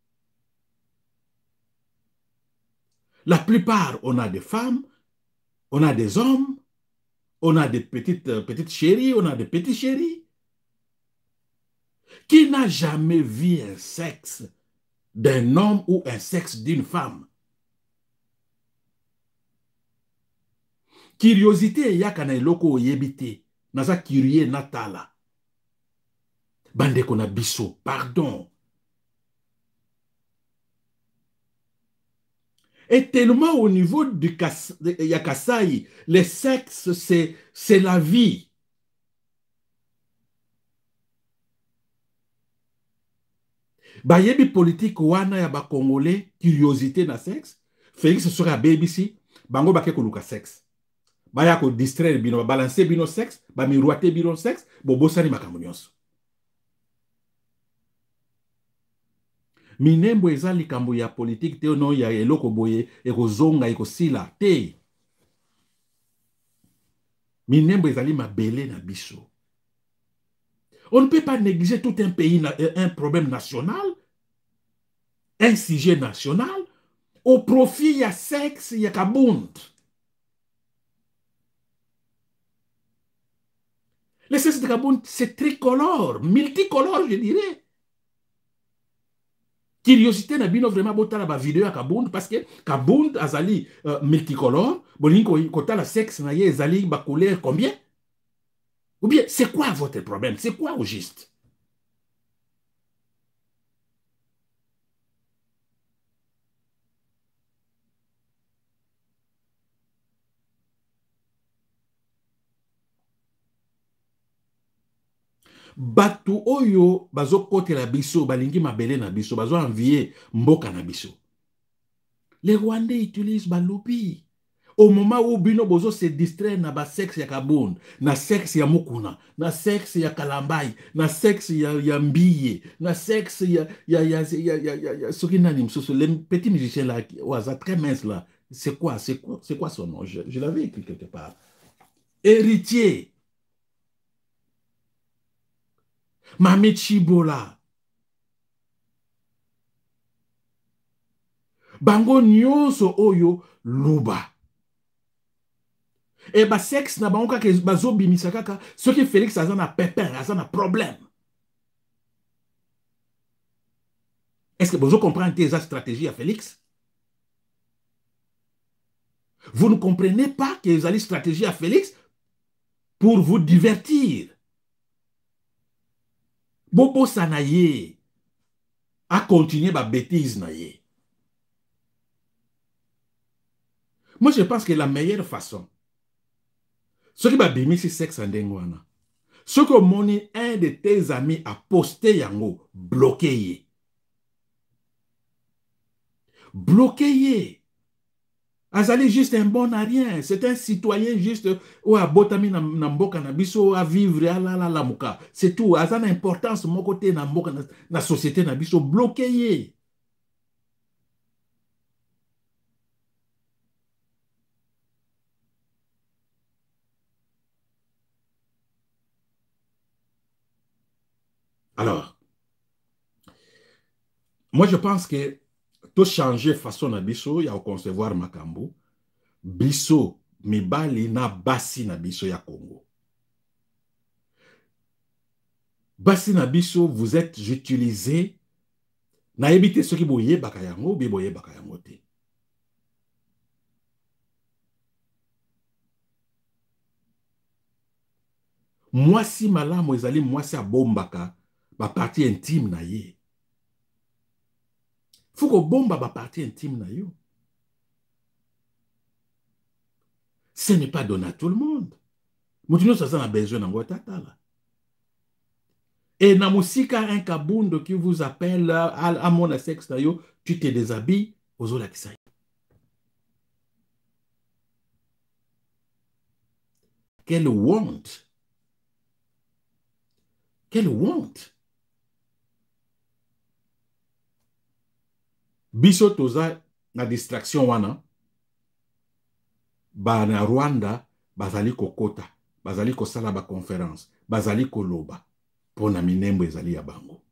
La plupart, on a des femmes, on a des hommes, on a des petites chéries, on a des petits chéris. Qui n'a jamais vu un sexe d'un homme ou un sexe d'une femme? Curiosité yakana eloko oyebite, naza curie natala. Bande kona biso, pardon. Et tellement au niveau du Yakasai, les sexes, c'est la vie. Bayebi politique wana ya ba Congolais, curiosité na sexe, Félix sera BBC, bango bake koluka sexe. Baya ko distraire bino, balancer bino sexe, ba miroiter bino sexe, bobosani makambo nyonso. Minembo eza likambo ya politique te no ya eloko boye ekozonga ekosila te. Minembo ezali mabele na biso. On ne peut pas négliger tout un pays, un problème national, un sujet national, au profit ya sexe, ya kabund. Le sexe de kabund, c'est tricolore, multicolore, je dirais. Curiosité na bino vraiment botala ba vidéo ya kabund parce que kabund azali multicolore, bolingo kotala sexe na ye ezali ba couleur combien? Ou bien c'est quoi votre problème? C'est quoi au juste? Batu oyo bazo kote la biso, balingi mabele na biso, bazo envier mboka na biso. Les Rwandais utilisent balobi. Au moment où bino bozo se distraire na ba sexe ya kabund, na sexe ya mukuna, na sexe ya kalambai, na sexe ya mbiye, na sexe ya soki nani msoso, les petits musiciens là, waza très mince là, c'est quoi son nom? Je l'avais écrit quelque part. Héritier. Mami Chibola. Bango nyonso oyo luba. Et ba sexe na bango kaka bazo bimisa kaka ce qui Félix a na pépin, a na problème. Est-ce que vous comprenez tes stratégies à Félix? Vous ne comprenez pas que les stratégies à Félix pour vous divertir. Bobo Sanaye a continué ma bêtise naye. Moi, je pense que la meilleure façon, ce qui m'a bimi c'est sexe en dengwana. Ce que moni un de tes amis a posté yango, bloqué. Bloqué. Azali juste un bon à rien. C'est un citoyen juste ou a botami na mboka na biso à vivre à la muka. C'est tout. Azana importance mon côté na mboka na société na biso bloqué. Alors, moi je pense que tout changer façon na biso ya concevoir makambo biso mibali na basi na biso ya Congo. Basi na biso, vous êtes utilisés na ebite soki boye bakayango bi boye bakayango te. Moi si malamu ezali moi si abombaka ba partie intime na ye. Faut que bomba ba partie intime na yo. Ce n'est pas donné à tout le monde. Moutino ça a besoin d'un tata. Et na musika un kabundo qui vous appelle à mon sexe, tu te déshabilles aux la kisai. Quelle honte! Quelle honte! Biso toza na distraction wana, ba na Rwanda, bazali kokota, bazali kosala ba conférence, bazali koloba, pona minembo ezali ya bango.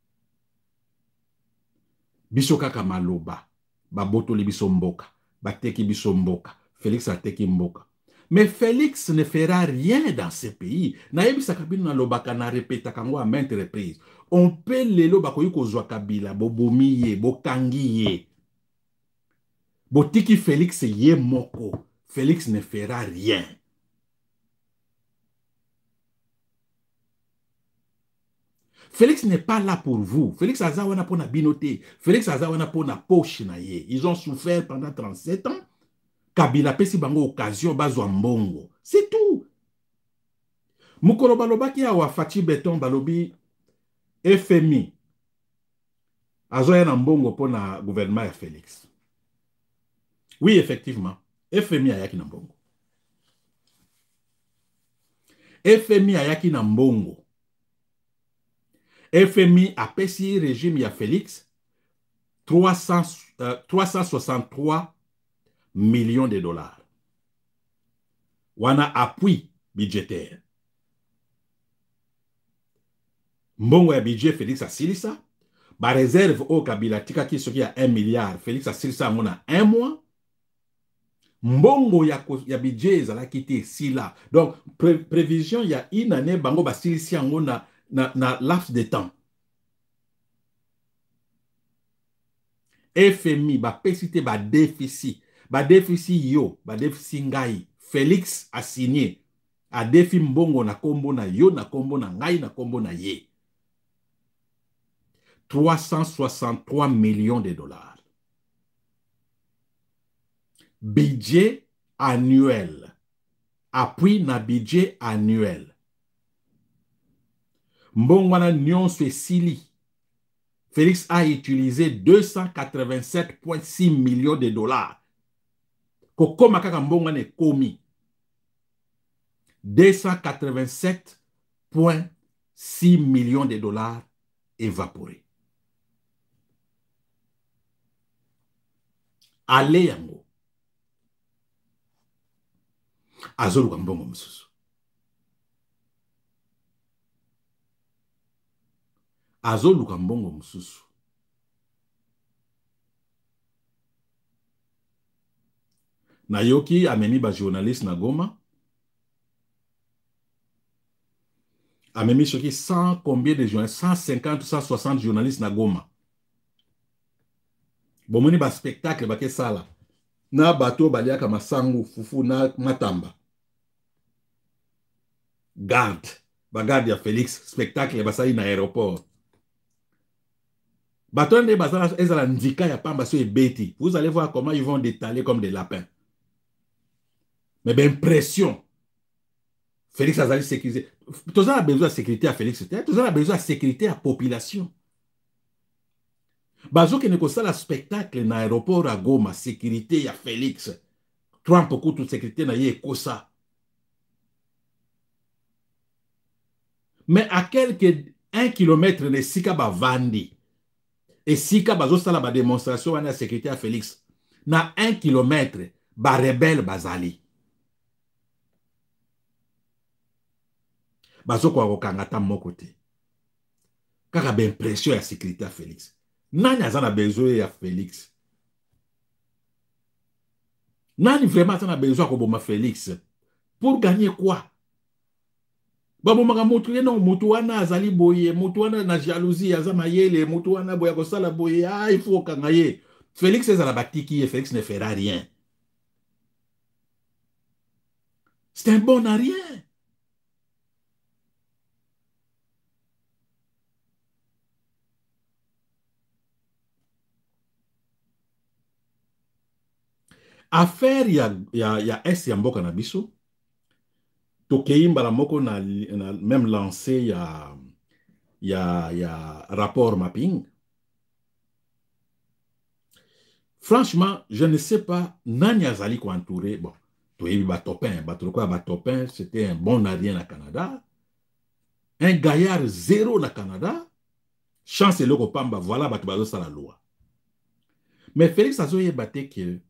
Biso kaka maloba, babotoli biso mboka, bateki biso mboka, Félix ateki mboka. Mais Félix ne fera rien dans ce pays. Naebisa kabino na lobaka na répéta kango à maintes reprises. On peut lelo bakoyi kozwa Kabila, bobomi ye, bokangi ye. Botiki Félix ye moko. Félix ne fera rien. Félix n'est pas là pour vous. Félix Azawana pour na binoté. Félix Azawana pour na poche na ye. Ils ont souffert pendant 37 ans. Kabila pesi bango occasion bazwa mbongo. C'est tout. Mukolo balobaki awa Fachi Beton balobi FMI. Azoya na mbongo pour na gouvernement ya Félix. Oui, effectivement. FMI ayaki na mbongo. FMI ayaki na mbongo. FMI apesi régime ya Félix 363 millions de dollars. Wana appui budgétaire. Mbongo ya budget Félix asilisa. Ba réserve au Kabila tika ki soki ya 1 milliard. Félix asilisa mona 1 mois. Mbongo ya budget ezalaki te sila. Donc prévision ya une année bango basilisi yango na laps de temps. FMI bapesi te ba déficit. Ba déficit yo, ba déficit ngai. Félix a signé a défi mbongo na kombo na yo, na kombo na ngai, na kombo na ye. 363 millions de dollars. Budget annuel. Appui na budget annuel. Mbongo wana nyonso esili. Félix a utilisé 287,6 millions de dollars. Kokoma kaka mbongo wana ekomi. 287,6 millions de dollars évaporés. Ale yango. Azoluka mbongo mususu. Azoluka mbongo mususu. Nayoki amemi ba journaliste na Goma. Amemi soki 100 combien de journalistes? 150 160 journalistes na Goma. Bomoni ba spectacle bake sala. Na bato baliaka masangu fufu na matamba. Garde. Bagarde ya Félix. Spectacle basali na aéroport. Bato nde basala ezala ndika ya pamba so ebeti. Vous allez voir comment ils vont détaler comme des lapins. Mais ben impression. Félix azali sécurisé. Tous a besoin de sécurité à Félix. Tous a besoin de sécurité à population. Bazo ke neko sala spectacle na aéroport à Goma, sécurité à Félix. Trump beaucoup toute sécurité na ye kosa. Mais à quelques 1 kilomètre de Sika Bavandi. Et Sika bazo sala ba démonstration wana sécurité à Félix. Na 1 kilomètre ba rebelle bazali. Bazo kwa kokangata moko te. Kaka ba impression ya sécurité à Félix. Nani azana besoin ya Félix? Nani vraiment azana besoin koboma Félix? Pour gagner quoi? Babomaka mutu ye non mutu wana azali boye, mutu wana na jalousie azama yele, mutu wana boya kosala boye, il faut kanga ye. Félix ezala batiki ye, Félix ne fera rien. C'est un bon à rien. affaire ya est ya mboka na biso tokei mbala moko na même lancé ya rapport mapping. Franchement, je ne sais pas nani azali ko entouré. Bon, toyebi batopin, batoko batopin, c'était un bon alien na Canada. Un gaillard zéro na Canada. Chance le pamba, voilà batubazo sa la loi. Mais Félix Azoye batte que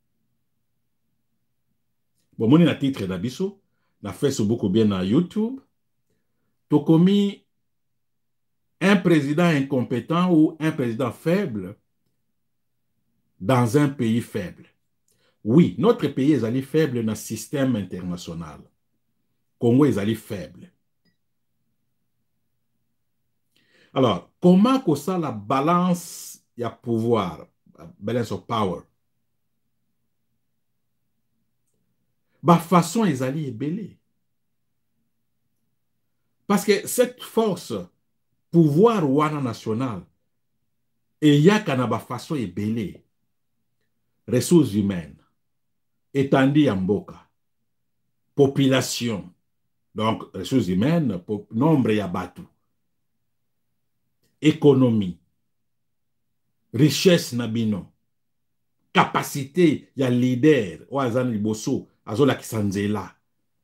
bon, mon na titre d'abisso, na fait sur beaucoup bien na YouTube. To commis un président incompétent ou un président faible dans un pays faible. Oui, notre pays est allé faible dans le système international. Congo est allé faible. Alors, comment que ça la balance y a pouvoir, balance of power? Bah façon ils allaient ébélé. Parce que cette force pouvoir wana national et y a kanaba façon ébélé. Ressources humaines, étendue en mboka, population, donc ressources humaines, nombre ya batu, économie, richesse nabino, capacité ya leader, oazan liboso, azo la kisanzela,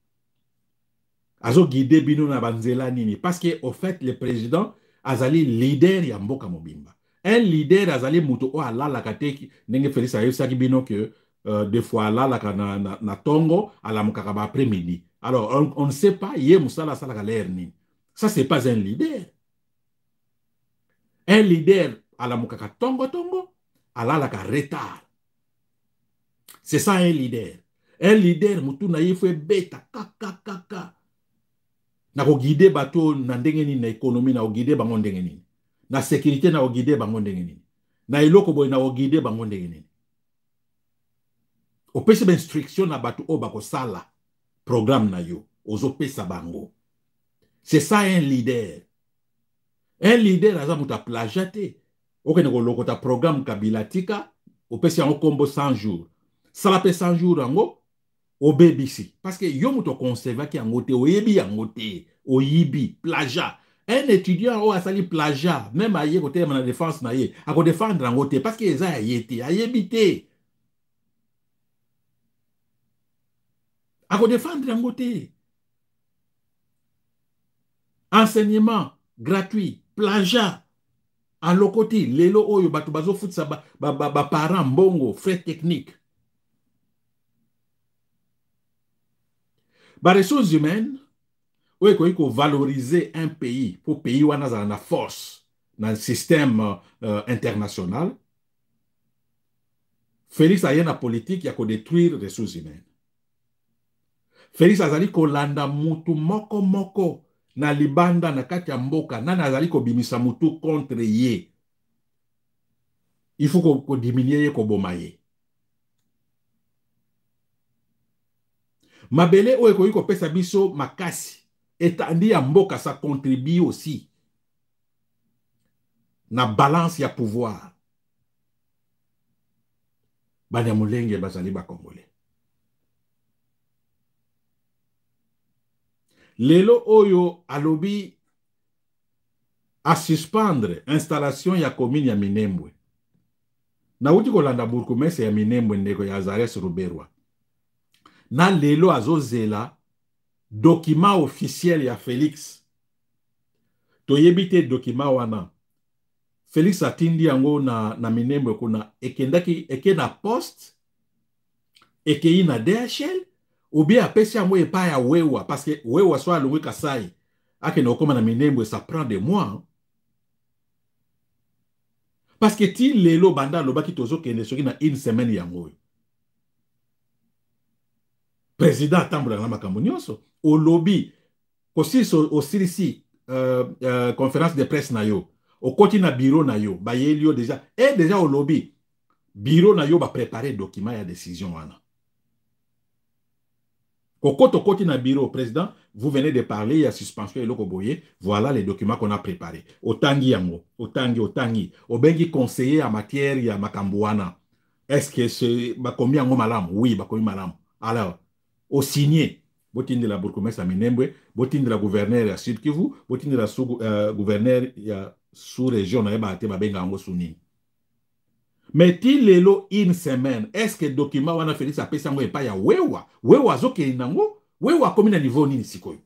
azo guide bino na banzela nini, parce que au fait le président azali leader ya mboka mobimba. Un leader azali muto o alala kateki, nenge Félix ayosaki bino que des fois alala na tongo, alamukaka ba après-midi. Alors on ne sait pas, yé musala salaka l'air nini. Ça c'est pas un leader. Un leader alamukaka tongo, alalaka retard. C'est ça un leader. Un leader mutu na yefwe beta kaka. Na ko guider bato na ndenge nini na économie na ko guider bango ndenge nini. Na sécurité na ko guider bango ndenge nini. Na iloko boy na ko guider bango ndenge nini. Opesi ba instruction na bato o bako sala programme na yo. Ozo pesa bango. C'est ça un leader. Un leader aza muta plagiate. Okene ko lokota programme kabilatika opesi yango kombo 100 jours. Sala pe 100 jours yango au BBC. Parce que yo muto conserva ki yango te, oyebi yango te, oyibi, plagiat. Un étudiant ou a sali plagiat, même à yé côté na défense na yé, a ko défendre yango te, parce que eza a yé te, a yebi te. A ko défendre yango te. Enseignement gratuit, plagiat. À l'okoti, lelo oyo batu bazo fout sa parents mbongo, frais techniques. Ba ressources humaines, où il faut valoriser un pays pour pays où on a la force dans le système international. Félix a une politique qui a détruire les ressources humaines. Félix azali ko landa mutu moko na libanda na kati ya mboka na azali ko bimisa mutu contre ye. Il faut ko diminuer ye ko boma ye. Mabele o eko yiko pesa biso makasi etandi ya mboka ça contribue aussi na balance ya pouvoir. Banyamulenge bazali ba Congolais. Lelo oyo alobi a suspendre installation ya commune ya Minembwe. Na uti kolanda burgomestre ya Minembwe ndeko ya Azares Ruberwa. Na lelo azozela document officiel ya Félix. Toyebite document wana. Félix atindi yango na Minembwe kuna eke na poste eke na DHL ou bien apesi yango epa ya wewa parce que wewa so alongwe Kasai ake na okoma na Minembwe ça prend des mois. Parce que ti lelo banda lobaki tozo kende soki na une semaine yango. Président atambola na makambo nyonso o lobby kosiso o silisi conférence de presse na yo o koti na bureau na yo ba yelio déjà et déjà au lobby bureau na yo ba préparer document ya décision wana o koti na bureau président vous venez de parler ya suspension eloko boye voilà les documents qu'on a préparés otangi yango otangi o bengi conseiller en matière ya makambo wana Est-ce que c'est bakomi yango malamu? Oui, bakomi malamu. Alors, au signé, botinde la bourgmestre Minembwe, botinde la gouverneur à Sud Kivu, botinde la gouverneur ya sous-région na yeba te babenga yango suni. Mais ti lelo une semaine, est-ce que document wana Félix apesa yango epa ya wewa? Wewa zoke nango? Wewa komi na niveau nini sikoyo?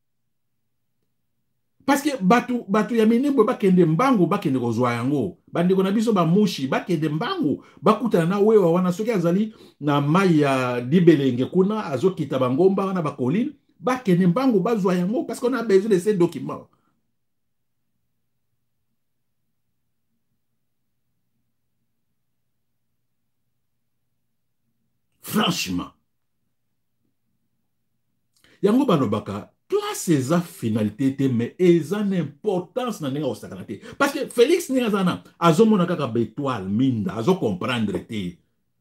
Parce que batu ya Minembwe bakende mbangu bakende kozwa yango. Bandeko na biso ba mushi bakende mbangu bakutana na wewa wana soki azali na mai ya dibelenge kuna azokita bangomba wana bakoline bakende mbangu bazwa yango parce qu'on a besoin de ces documents. Franchement. Yango banobaka classe eza finalité mais eza n'importance na nenga osakana te parce que Félix Niazana azomona kaka bétoile minda azo comprendre te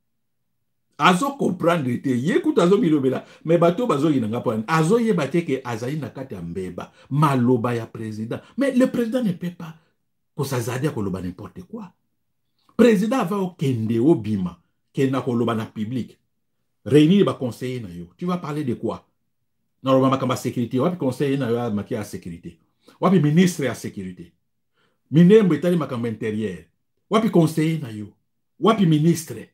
yekuta azo bilobela mais bato bazo yinanga po azo yeba te ke azali na kati ya mbeba maloba ya président mais le président ne peut pas kosazadia koloba n'importe quoi. Président va okende obima kena koloba na public réunir ba conseiller na yo tu vas parler de quoi? Normalement, comme la sécurité, wapi conseiller na yo maki ya sécurité. Wapi ministre ya sécurité. Minembwe etali makambo intérieur. Wapi conseiller na yo. Wapi ministre.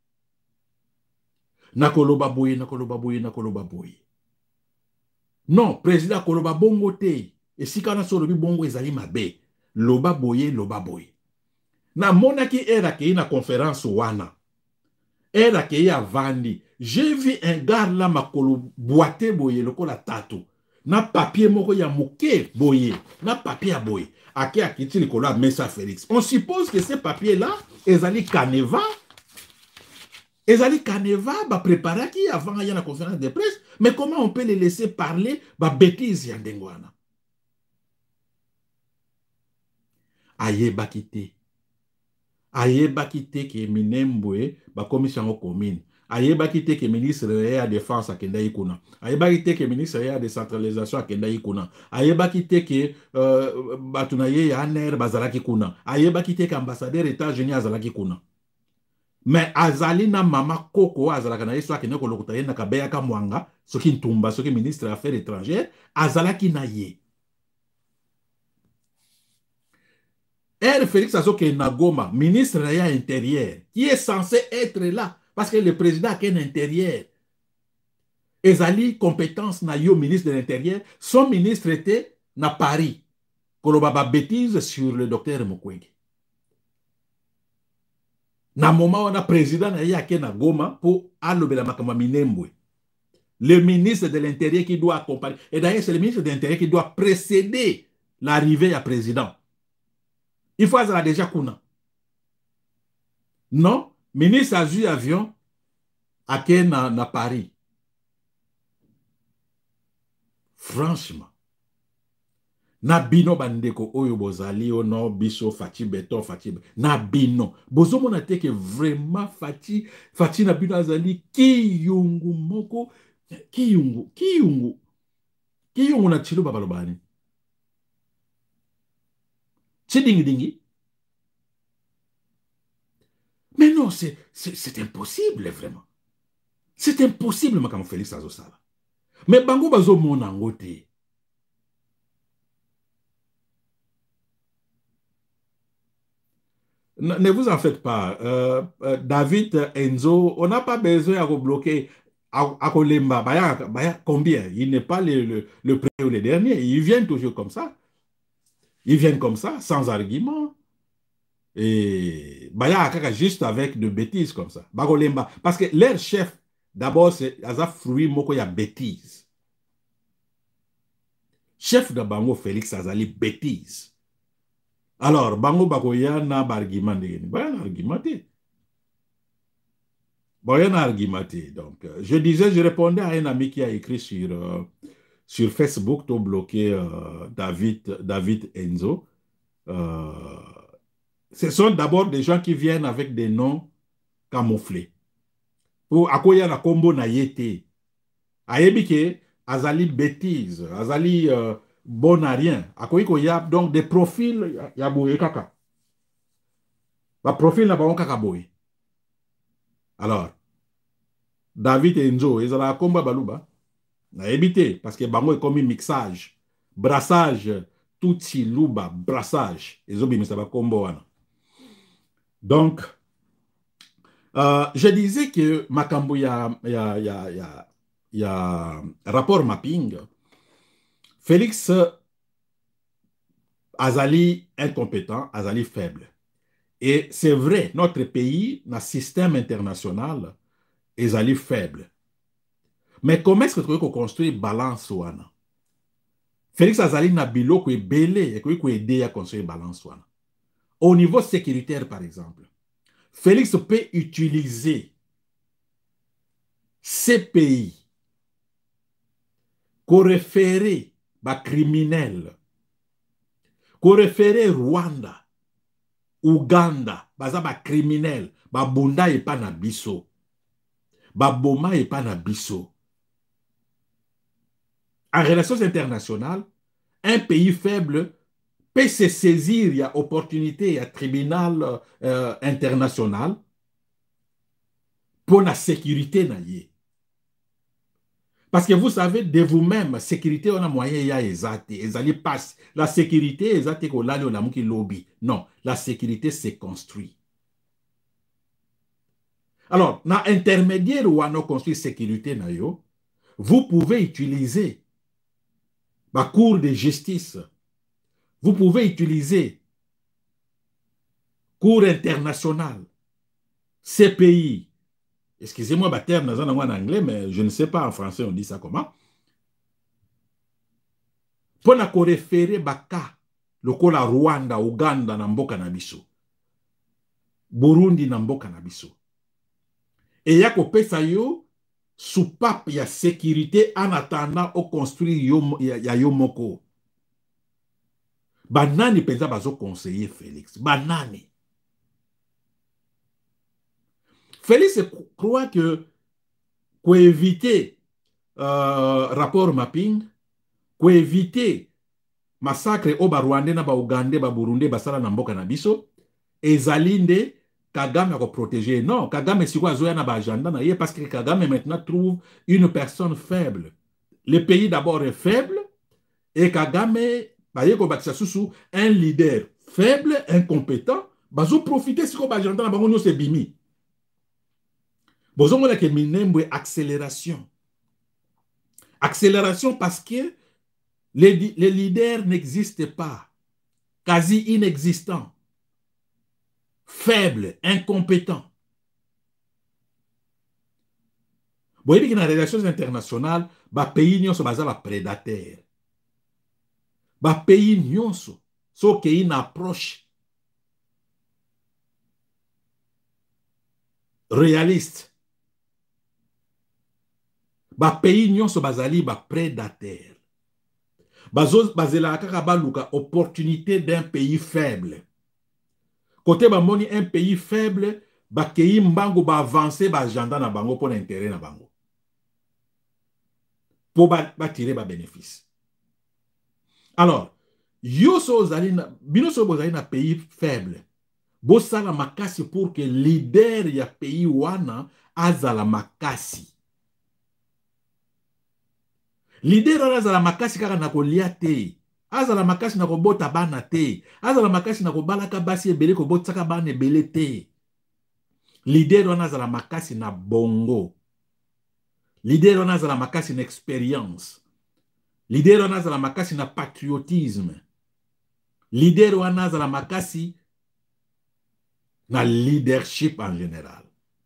Nakoloba boye, nakoloba boye, nakoloba boye. Non, président koloba bongo te. Esika na solobi bongo ezali mabe. Loba boye, loba boye. Na monaki era ke na conférence wana. Era ke ya vandi. J'ai vu un gars là makolo boité boye lokola tatou. Na papier moko ya moké boye. Na papier à boye. Ake akiti likolo Messa Félix. On suppose que ces papiers là, ezali caneva. Ezali caneva, ba préparaki avant y a la conférence de presse. Mais comment on peut les laisser parler ba bêtise ya ndengwana? Aye bakite. Aye bakite ke Minembwe ba commission commune. Ayeba kite ke ministre ya défense akenda ikuna. Ayeba kite ke ministre ya décentralisation akenda ikuna. Ayeba kite ke batunaye ya ANR bazalaki kuna. Ayeba kite ke ambassadeur États-Unis azalaki kuna. Mais azali na mama koko azalaka na yeso akende kolokota ye na kabeya ka mwanga, soki ntumba soki ministre affaires étrangères azalaki na ye. Félix Azoke Nagoma, ministre ya intérieur, qui est censé être là. Parce que le président a qu'un intérieur. Ezali compétence na yo ministre de l'intérieur. Son ministre était na Paris. Kolobaba bêtise sur le docteur Mukwege. Na moment on a président na yake na Goma pour alobela makama Minembwe. Le ministre de l'intérieur qui doit accompagner. Et d'ailleurs c'est le ministre de l'intérieur qui doit précéder l'arrivée à président. Il faut avoir déjà kuna. Non. Ministre a eu avion à na Paris. Franchement. Na bino bandeko oyo bozali ono biso fati beton fati na bino. Bozo mona teke vraiment fati na bino azali kiyungu moko kiyungu na chilo babalobani. Chidingi dingi. Mais non, c'est impossible, vraiment. C'est impossible, Makamo Félix Azosala. Mais bango bazo mona ngote. Ne vous en faites pas. David Enzo, on n'a pas besoin de bloquer à Kolemba. Combien? Il n'est pas le premier ou le dernier. Ils viennent toujours comme ça. Ils viennent comme ça, sans argument. Et juste avec de bêtises comme ça. Bagolemba. Parce que leur chef, d'abord, c'est Aza Fruit Moko ya bêtises. Chef de Bango Félix Azali bêtises. Alors, Bango Bagoya n'a pas argumenté. Argumenté. Donc, je disais, je répondais à un ami qui a écrit sur Facebook, tout bloqué David Enzo. Ce sont d'abord des gens qui viennent avec des noms camouflés. Pour akoya na kombo na yete. Ayebike, azali bêtise, azali bon à rien. Akoyi koya, donc des profils, ya boye kaka. Ba profil na ba kaka boye. Alors, David et Nzo, ils ont la combat baluba. Na évité, parce que bango est comme un mixage. Brassage, tutsi, luba, brassage. Ils ont mis ça combo. Donc, je disais que Makambo, il y a rapport mapping. Félix Azali incompétent, Azali faible. Et c'est vrai, notre pays, dans le système international, Azali faible. Mais comment est-ce que tu peux construire balance wana? Félix Azali na biloko ebele et que aider à construire balance wana. Au niveau sécuritaire, par exemple, Félix peut utiliser ces pays qu'on référait à criminels, qu'on référait Rwanda, Uganda, baza ba criminel, ba bunda et pas na biso, ba boma et pas na biso. En relations internationales, un pays faible peut se saisir, il y a opportunité, il y a tribunal international pour la sécurité na ye. Parce que vous savez, de vous-même, sécurité, on a moyen, il y a passe. La sécurité, exacte, qu'on a lobby. Non, la sécurité, c'est construit. Alors, dans l'intermédiaire où on a construit sécurité, vous pouvez utiliser la cour de justice. Vous pouvez utiliser cour internationale, CPI. Excusez-moi, le terme en anglais, mais je ne sais pas en français, on dit ça comment. Pour nous référer baka, le la Rwanda, Uganda, Namboka Nabiso, Burundi, Namboka Nabiso. Et il y a kopesa yo soupape ya sécurité en attendant au construire ya yomoko. Banani penza bazo conseiller Félix. Banani. Félix croit que pour éviter rapport mapping, pour éviter massacre au Rwandais, na ba Ougandais, ba Burundais, basala na mboka na biso, ezalinde Kagame a protégé. Non, Kagame est sur na ba agenda na ye parce que Kagame maintenant trouve une personne faible. Le pays d'abord est faible et Kagame un leader faible, incompétent, bazo profiter sur ba agenda na bango c'est bimi. Bozo mona ke minembo accélération. Accélération parce que les leaders n'existent pas, quasi inexistants, faibles, incompétents. Vous voyez que dans les relations internationales, les pays nyonso baza ba prédateurs. Les pays nyonso so ke une approche réaliste. Les pays nyonso bazali ba prédateurs. Bazela kaka baluka opportunité d'un pays faible. Côté bamoni un pays faible, bakei mbango ba avancer ba agenda na bango pour l'intérêt na bango. Pour tirer ba bénéfice. Alors, yo so zali na bino so bozali na pays faible. Bosala makasi pour que leader ya pays wana azala makasi. Leader azala makasi kaka na kolia te. Azala makasi na kobota bana te. Azala makasi na kobalaka basi ebele kobotaka bana ebele te. Leader wana azala makasi na bongo. Leader wana azala makasi na expérience. Leader wana azala makasi na patriotisme. Leader wana azala makasi na leadership en général.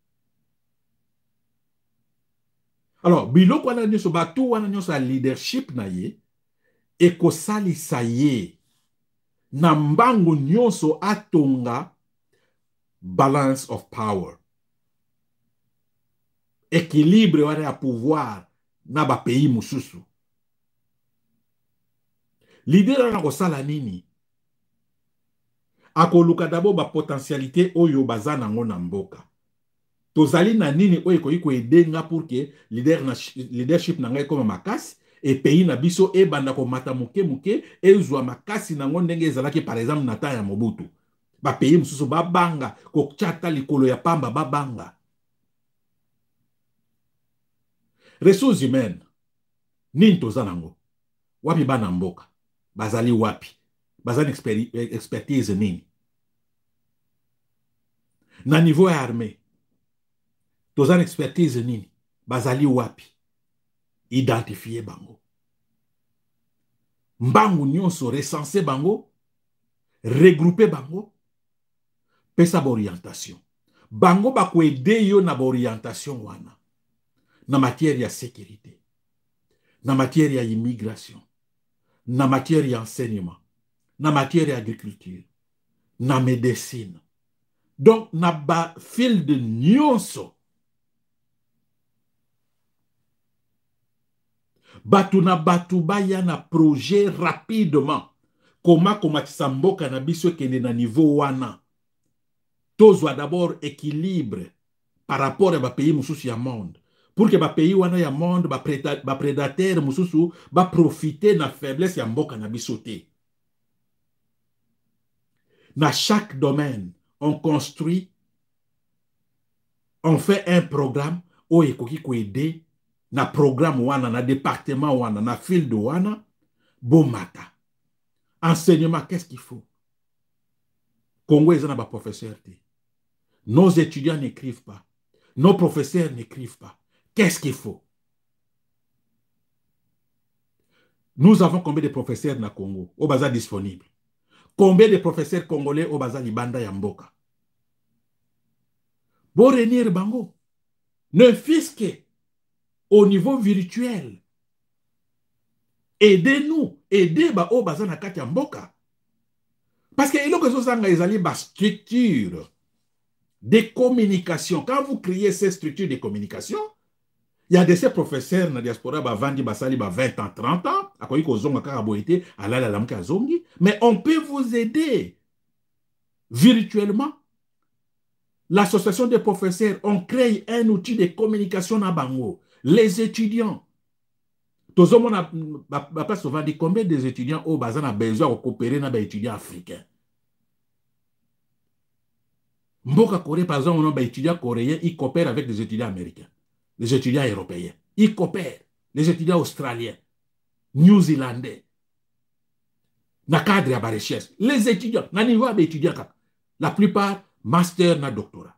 Alors, biloko wana nyonso batu wana nyonso leadership na ye ekosalisa ye na mbango nyonso atonga balance of power. Équilibre wana ya pouvoir na ba pays mususu. Leader wana kosala nini? Akoluka dabo ba potentialité oyo baza nango na mboka. Tozali na nini oyo koyiko edenga pour que leadership na ngai koma makasi et pays na biso e banda ko mata muke muke e zwa makasi nango ndenge ezalaki par exemple na ta ya Mobutu. Ba pays mususu babanga ko chata likolo ya pamba babanga. ressources humaines nini toza nango wapi bana mboka bazali wapi bazali expertise nini na niveau ya armée toza expertise nini bazali wapi identifier bango mbangu nyonso recenser bango regrouper bango pesa ba orientation bango bakoede yo na ba orientation wana na matière ya sécurité na matière ya immigration na matière ya enseignement na matière ya agriculture na médecine donc na ba fil de nyonso batu na batu baya na projet rapidement comment komatisa mboka na biso kende na niveau wana tozwa d'abord équilibre par rapport à ba pays mususu ya monde pour que ba pays wana ya monde ba prédateur mususu ba profiter na faiblesse ya mboka na biso te. Na chaque domaine on construit, on fait un programme où ekoki ko aider na programme wana na département wana na fil de wana bomata. Enseignement, qu'est-ce qu'il faut? Congo est un professeur. Nos étudiants n'écrivent pas. Nos professeurs n'écrivent pas. Qu'est-ce qu'il faut? Nous avons combien de professeurs na Congo au bazar disponible? Combien de professeurs congolais au bazar libanda ya mboka? Bon renir bango. Ne fisque au niveau virtuel. Aidez-nous, aidez ba au bazar na kati ya mboka. Parce que il y a une structure de communication. Quand vous créez ces structures de communication, il y a de ces professeurs dans la diaspora qui vendent 20 ans, 30 ans, mais on peut vous aider virtuellement. L'association des professeurs, on crée un outil de communication à Bango. Les étudiants. Tout le monde a souvent dit combien des étudiants ont besoin de coopérer avec les étudiants africains. Mboka Corée, par exemple, on a des étudiants coréens, ils coopèrent avec des étudiants américains, les étudiants européens. Ils coopèrent, les étudiants australiens, new-zélandais. Na cadre à recherche. Les étudiants, na niveau des étudiants, la plupart, master na doctorat.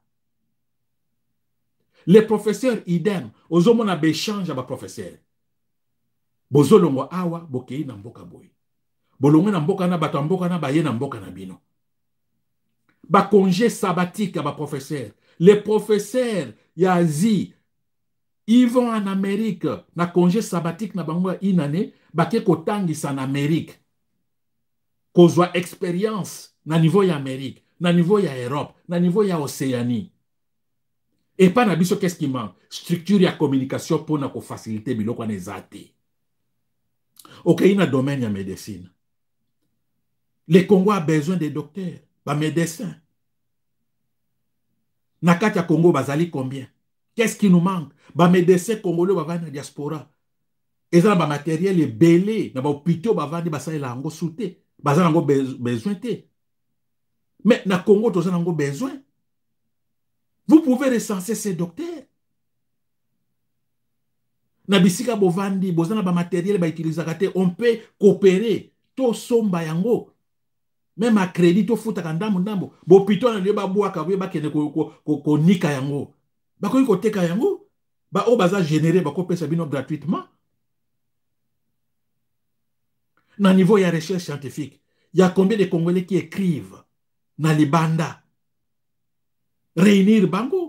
Les professeurs, idem, aux hommes on a échange avec les professeurs. Bozolongo awa bokei na mboka boy. Bolongo na mboka na bato mboka na baye na mboka na bino. Ba congé sabbatique à ba professeur. Les professeurs ya Asie, ils vont en Amérique na congé sabbatique na bango une année, ba ke kotangisa en Amérique. Kozwa expérience na niveau ya Amérique, na niveau ya Europe, na niveau ya Océanie. Et pas na biso qu'est-ce qui manque? Structure ya communication pour na ko faciliter biloko na ezate. Ok, il y a un domaine de médecine. Le Congo a besoin de docteurs, de médecins. Nakati ya Congo, bazali combien? Qu'est-ce qui nous manque? Les médecins congolais dans la diaspora. Ils ont des matériels belés, dans les hôpitaux, ils ont sauté. Ils ont besoin. Mais dans le Congo, ils ont besoin. Vous pouvez recenser ces docteurs. Na bisika bovandi bozana ba matériel ba utilisaka te, on peut coopérer to somba yango même à crédit to futa kandambo ndambo bo pito na liba bwaka ba kene ko nika yango ba ko teka yango ba o baza générer ba ko pesa bino gratuitement. Na niveau ya recherche scientifique, il y a combien de Congolais qui écrivent na libanda réunir bango.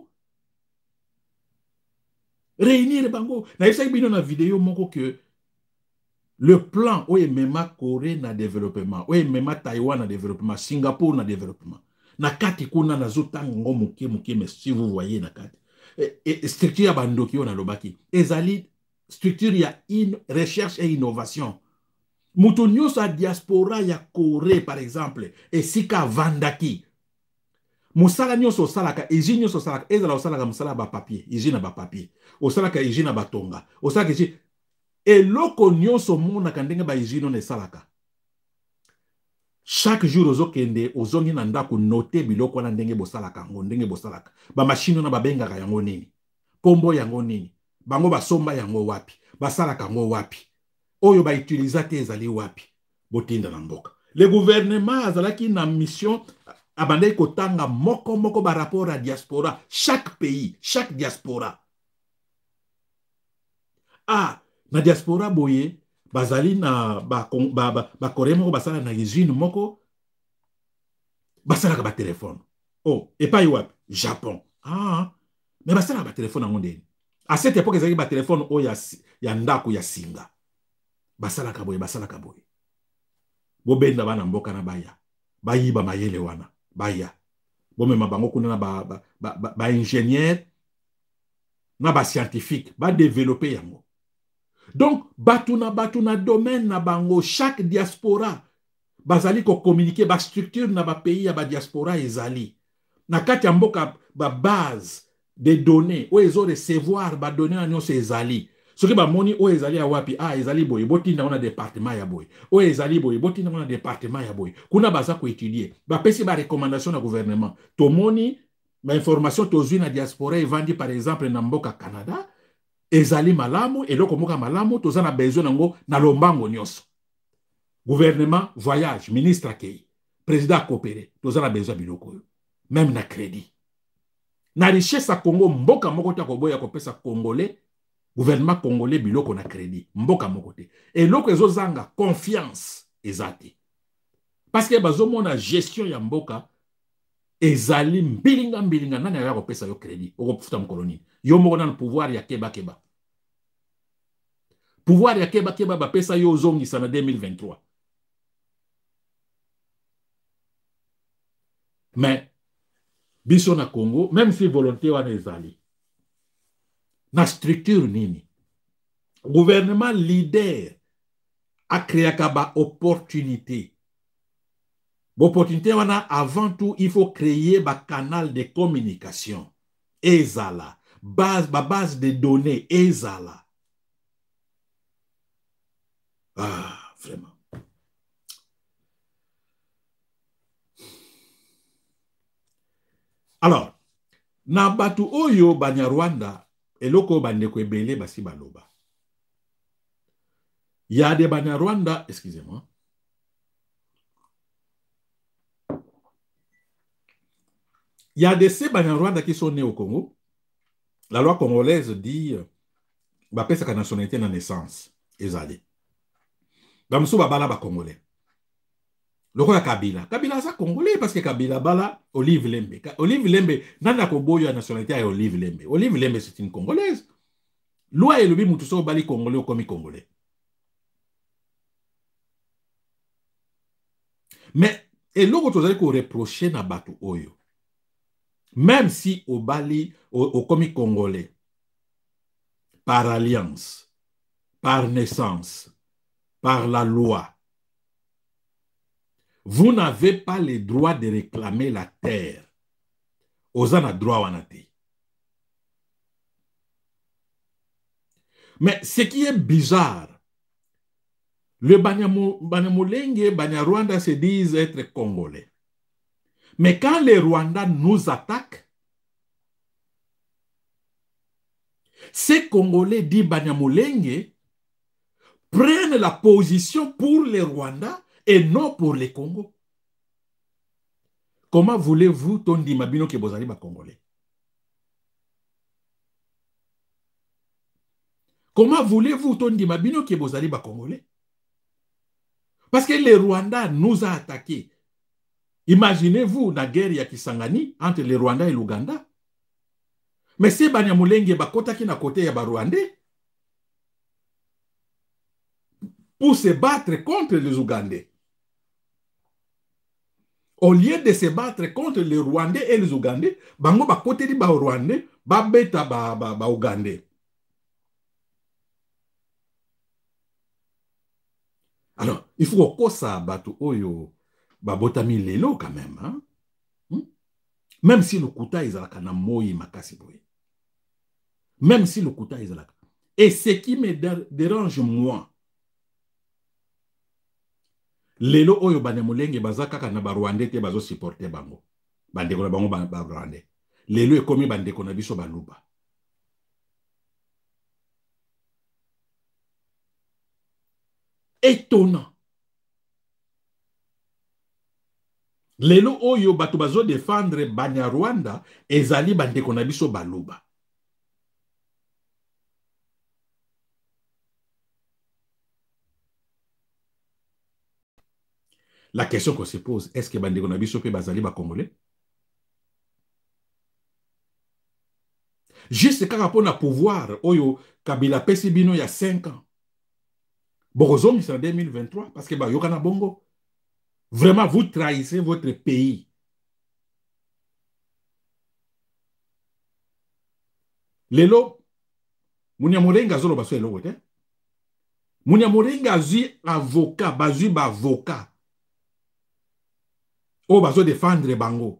Réunir bango. Na essaye bino na vidéo moko que le plan où est même Corée na développement, où est même Taïwan na développement, Singapour na développement. Na kati kuna na zotango muke mais si vous voyez na kati. Et structure bandoki na lobaki. Ezali structure ya recherche et innovation. Mutu nyoso a diaspora ya Corée par exemple et sika vandaki. Musala nyoso salaka, usine nyoso salaka, ezala osalaka musala ba papier, usine ba papier. Osalaka usine ba tonga. Osalaka usine eloko nyoso mona kandenge ba usine ne salaka. Chaque jour ozokende ozongi na ndako noter biloko na ndenge bosalaka ngo ndenge bosalaka. Ba machine na ba bengaka yango nini? Kombo yango nini? bango basomba yango wapi, basalaka yango wapi, oyo ba utilisateur ezali wapi, botinda na mboka. Le gouvernement azalaki na mission abandaki kotanga moko ba rapport à diaspora, chaque pays, chaque diaspora. Ah, na diaspora boye, bazali na ba Corée moko basala na usine moko, basalaka ba téléphone. Oh, et pas wapi, Japon. Ah, mais basalaka ba téléphone en monde. À cette époque, ezali ba téléphone o ya ndako ya singa. Basalaka boye. Bobenda bana mboka na baya. Bayiba mayele wana. Baya. Bomema bango kuna na ba ingénieur na ba scientifique, ba développer yango. Donc, batu na domaine na bango, chaque diaspora, bazali ko communiquer, ba structure na ba pays ya ba diaspora ezali. Na kati ya mboka ba base de données, ou ezo recevoir ba données na nyonso ezali. Soki ba moni o ezali ya wapi, ah ezali boye, botinda wana département ya boye. O ezali boye, botinda wana département ya boye. Kuna baza ko étudier. Ba pesi ba recommandation na gouvernement. To moni ba information tozui na diaspora evandi par exemple na mboka Canada, ezali malamu, eloko moka malamu, toza na besoin nango na lombango nyonso. Gouvernement, voyage, ministre akei, président coopéré, toza na besoin biloko. Même na crédit. Na richesse à Congo, mboka moko ta koboya kopesa congolais, gouvernement congolais biloko na crédit, mboka moko te. Et loko ezo zanga confiance ezate. Parce que bazo mona gestion ya mboka ezali mbilinga nani ya kopesa yo crédit, okofuta mkoloni. Yo moko na pouvoir ya keba. Pouvoir ya keba ba pesa yo zongi sana 2023. Mais biso na Congo, même si volonté wana ezali, na structure nini, gouvernement leader a créé ba opportunité. L'opportunité wana, avant tout, il faut créer ba canal de communication. Ezala, base de données, ezala. Ah, vraiment. Alors, na batu oyo Banyarwanda, eloko bandeko ebele basi baloba. Il y a des Banyarwanda, excusez-moi. Il y a de ces Banyarwanda qui sont nés au Congo. La loi congolaise dit bapesa ka nationalité na naissance. Ezali. Bamsou babala ba Congolais. Loko ya Kabila. Kabila sa Congolais parce que Kabila bala Olive Lembe. Olive Lembe, nana ko boyo ya nationalité ya Olive Lembe. Olive Lembe c'est une Congolaise. Loi elobi mutu so bali Congolais comme Congolais. Mais eloko tozali ko reprocher na batu oyo. Même si au bali au comme Congolais par alliance, par naissance, par la loi, vous n'avez pas le droit de réclamer la terre. Ozana droit wanate. Mais ce qui est bizarre, le Banyamulenge, Banyarwanda se disent être congolais. Mais quand les Rwandais nous attaquent, ces Congolais dits Banyamulenge prennent la position pour les Rwandais et non pour les Congo. Comment voulez-vous Tondi Mabino que Bozali ba Congolais? Comment voulez-vous Tondi Mabino que Bozali ba Congolais? Parce que les Rwandais nous ont attaqués. Imaginez-vous la guerre ya Kisangani entre les Rwandais et l'Ouganda. Mais si Banyamulenge bakotaki na côté ya ba Rwandais pour se battre contre les Ougandais. Au lieu de se battre contre les Rwandais et les Ougandais, bango ba côté di ba Rwandais, ba beta ba Ougandais. Alors, il faut que ça batu oyo ba botami lelo quand même, hein? Même si le kuta izalaka na moyi makasi boye. Même si le kuta izalaka. Et ce qui me dérange moi, lelo oyo Banyamulenge bazaka kana ba Rwandais te bazo supporter bango. Bandeko na bango ba Rwandais. Lelo ekomi bandeko na biso baluba. étonnant. Lelo oyo bato bazo défendre Banyarwanda ezali bandeko na biso baloba. La question qu'on se pose, est-ce que bandeko na biso pe bazali ba Congolais? Juste kaka pona pouvoir oyo Kabila pesi bino il y a 5 ans. Borozong c'est en 2023 parce que ba yokana bongo. Vraiment vous trahissez votre pays. Lelo Munyamorenga zolo baso elo wote. Munyamorenga zui avocat, bazui ba avocat. O bazo défendre bango.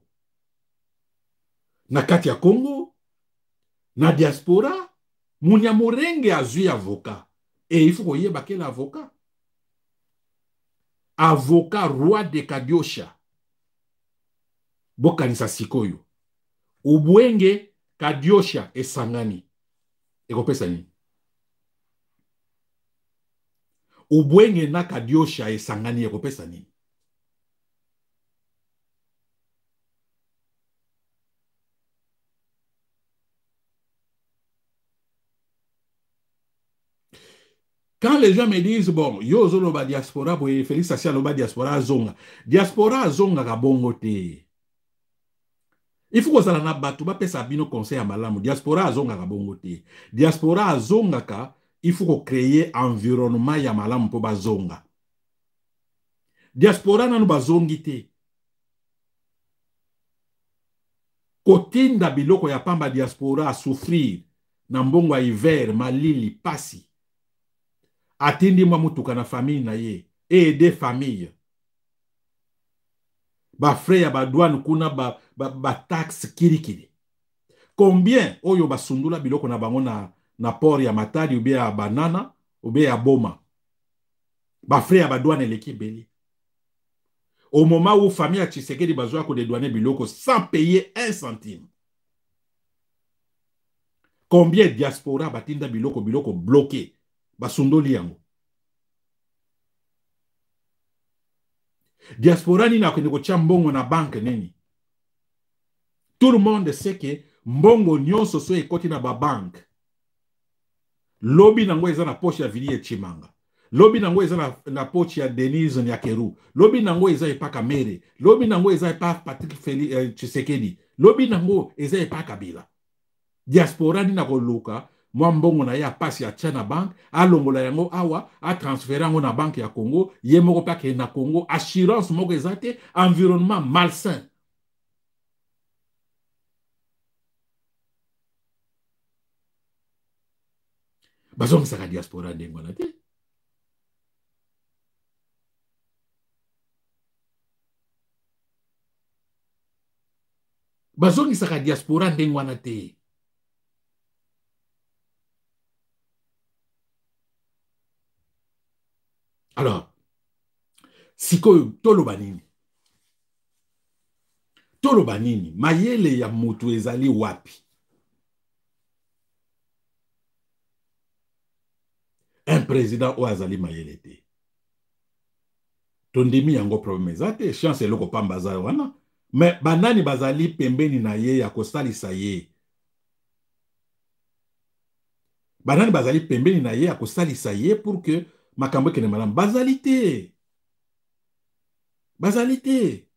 Na kati ya Congo, na diaspora, Munyamorenge azui avocat. Et il faut qu'on y ait quel avocat. Avocat roi de Kadiosha. Bokanisa sikoyo. Ubwenge Kadiosha et Sangani. Et qu'on peut ça ni. Ubwenge na Kadiosha et Sangani et qu'on peut ça ni. Quand les gens me disent, bon, yo zolo ba diaspora, pour Félix Sassia lo ba diaspora zonga. Diaspora zonga ka bongo te. Il faut que ça na batu ba pesa bino conseil à malamu. Diaspora zonga ka bongo te. Diaspora zonga ka, il faut qu'on crée environnement ya malamu po ba zonga. Diaspora nanu ba zongi te. Kotinda biloko ya pamba diaspora a souffrir. Na mbongo ya hiver, malili, pasi. Atindi mwa mutuka na famille na ye et aider famille ba frais ya ba douane kuna ba taxe kirikiri. Combien oyo basundula biloko na bango na port ya Matadi ou bien ya Banana ou bien ya Boma. Ba frais ya ba douane eleki beli. Au moment où famille ya Tshisekedi bazwa ko dédouaner biloko sans payer 1 centime. Combien diaspora batinda biloko bloqué. Basundoli yango. Diaspora ni na kwenye tia mbongo na banque nini. Tout le monde sait que mbongo nyonso so ekoti na ba banque. Lobi nango eza na poche ya Villiers Chimanga. Lobi nango eza na poche ya Denise Nyakeru. Lobi nango eza epa Kamere. Lobi nango eza epa Patrick Tshisekedi. Lobi nango eza epa Kabila. Diaspora ni na koluka mwa mbongo na ya pasi ya China Bank, alongola yango awa, a transféré yango na banque ya Congo, ye moko pake na Congo, assurance moko ezate, environnement malsain. Bazongi saka diaspora ndengo na te. Bazongi saka diaspora ndengo na te. Alors, sikoyo toloba nini? Toloba nini? Mayele ya mutu ezali wapi? Un président ou azali mayele te. Tondimi yango problème ezate, chance eloko pamba za wana. Mais banani bazali pembeni na ye ya kosalisa ye. Banani bazali pembeni na ye ya kosalisa ye pour que makambo kene malam bazalité. Bazalité.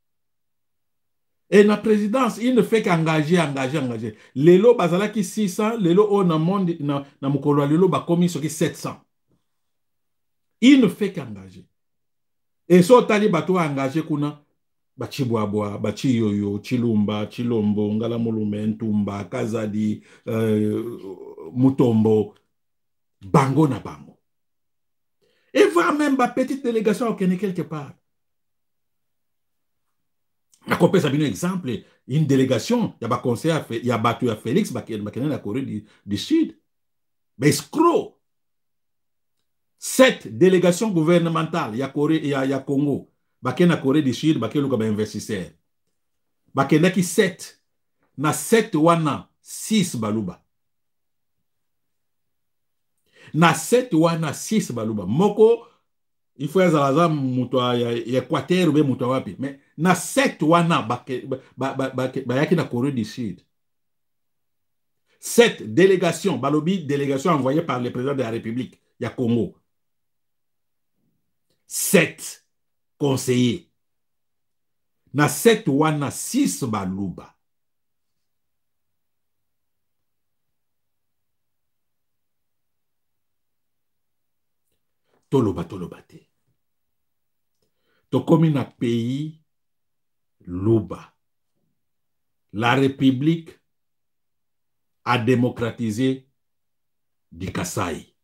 Et la présidence, il ne fait qu'engager. Lelo bazala ki 600, lelo o na monde na mukolo lelo ba komi soki 700. Il ne fait qu'engager. Et so tali bato engagé kuna Bachibwabwa, Bachiyoyo, Chilumba, Chilombo, Ngalamulume, Ntumba, Kazadi, Mutombo, bango na bango. Et voir même ma petite délégation au Kenya quelque part. Je peux un exemple, une délégation, il y a un conseiller, il y a battu à Félix, il y a la Corée du Sud. Mais escroc. 7 délégations gouvernementales, il y a Corée, il y a Congo. Bakena Corée du Sud, bakena luka ba investisseur. Bakena ki 7. Na 7 wana 6 baluba. Na 7 wana 6 baluba. Moko il faut ezalaza mutu ya Équateur ou mutu wapi. Mais na secte wana bayaki na Corée du Sud. Cette délégation, balobi délégation envoyée par le président de la République, ya Congo. 7 conseillers. Na secte wana 6 baluba. Toloba te. Tokomi na pays luba. La République a démocratisé du Kasaï.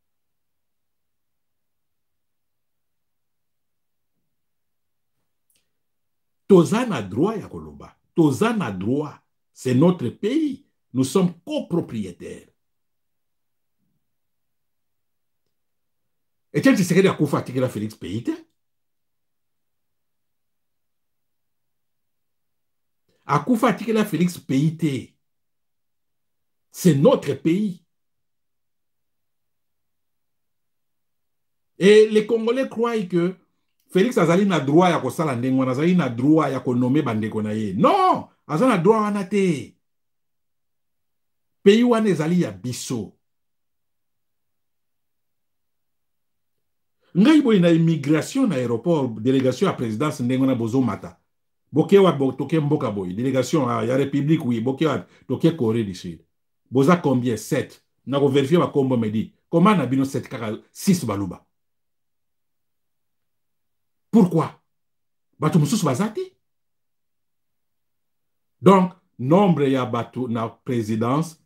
Tozan a droit ya koloba. Tozan a droit. C'est notre pays. Nous sommes copropriétaires. Etienne Tshisekedi akufa atikela Félix Péité. Akufa atikela Félix Péité. C'est notre pays. Et les Congolais croient que Félix Azali na droit ya kosala ndenge wana, azali na droit ya konome bandeko na ye. Non, azali na droit wana te. Pays wana ezali ya biso. Ngai boy na immigration na aéroport, délégation à présidence ndenge wana bozo mata. Boke wa toke mboka boy, délégation ya République oui, boke wa toke Corée du Sud. Boza combien 7. Na ko vérifier ba kombo me dit. Comment na bino 7 kaka 6 baluba? Pourquoi? Batu mususu bazati. Donc, nombre ya batu na présidence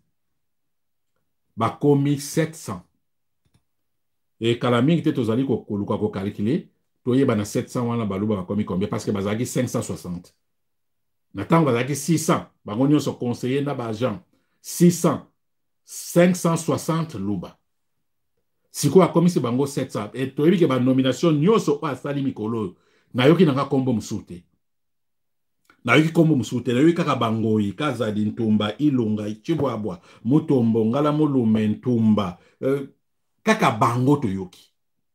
bakomi 700. Et kalaming te tozali ko koluka ko calculer, toyeba na 700 wana baluba bakomi combien parce que bazaki 560. Na tango bazaki 600, bango nyonso conseiller na ba agent 600 560 luba. Siko akomi se bango 700 et toyebi ke ba nomination nyonso pa sali mikolo na yoki nanga kombo musute. Na yoki kombo musute, na yoki kaka bangoyi, Kazadi Ntumba, Ilunga, Chibwabwa, Mutombo, Ngala Mulume Ntumba, kaka bango to yoki.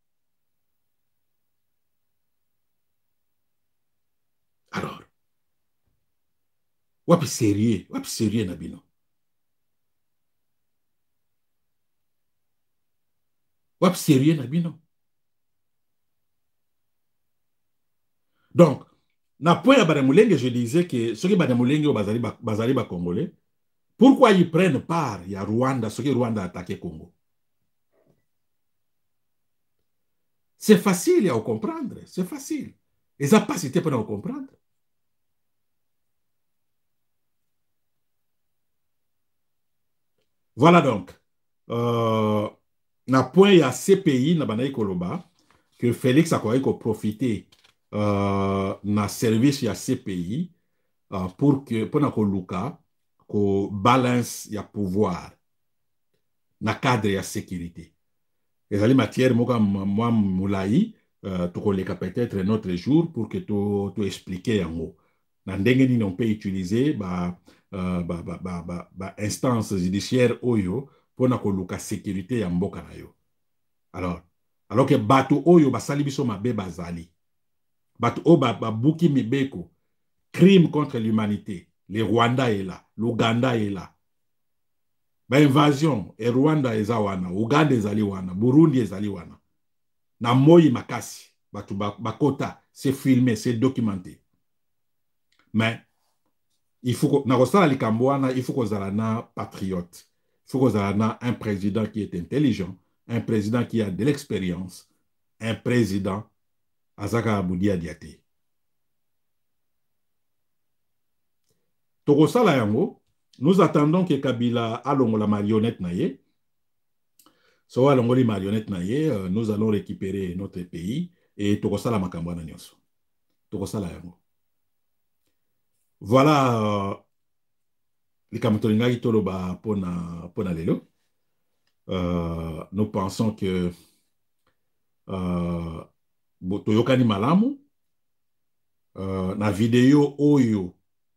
Alors, wapi sérieux na bino. Wapi sérieux na bino. Donc, na point ya Badamulenge, je disais que ceux qui Badamulenge au bazali ba Congolais, pourquoi ils prennent part il y a Rwanda, ceux qui Rwanda a attaqué Congo? C'est facile à comprendre, c'est facile. Et ça pas cité pour comprendre. Voilà donc. Na point il y a ces pays na banaï Koloba que Félix a profité na service ya CPI pour que pour na koluka ko balance ya pouvoir na cadre ya sécurité. Les ali matière moka moi moulaï tokoleka peut-être un autre jour pour que tu expliquer yango na ndenge ni on peut utiliser instance judiciaire oyo pour na koluka sécurité ya mboka na yo. Alors que bato oyo basali biso mabe bazali bato o buki mibeko crime contre l'humanité. Le Rwanda est là, l'Ouganda est là. Invasion, et Rwanda est wana, Ouganda est wana, Burundi est wana. Na moi makasi, batu bakota, c'est filmé, c'est documenté. Mais il faut que na likambwana, il faut que na patriote. Il faut que un président qui est intelligent, un président qui a de l'expérience, un président Azaka Aboudia Diaté. Tokosala yango, nous attendons que Kabila alongo la marionnette naye. So alongo li marionnette naye, nous allons récupérer notre pays et tokosala makambwana nyonso. Tokosala yango. Voilà les kamotolinga toloba pona lelo. Nous pensons que toyokani malamu na vidéo oyo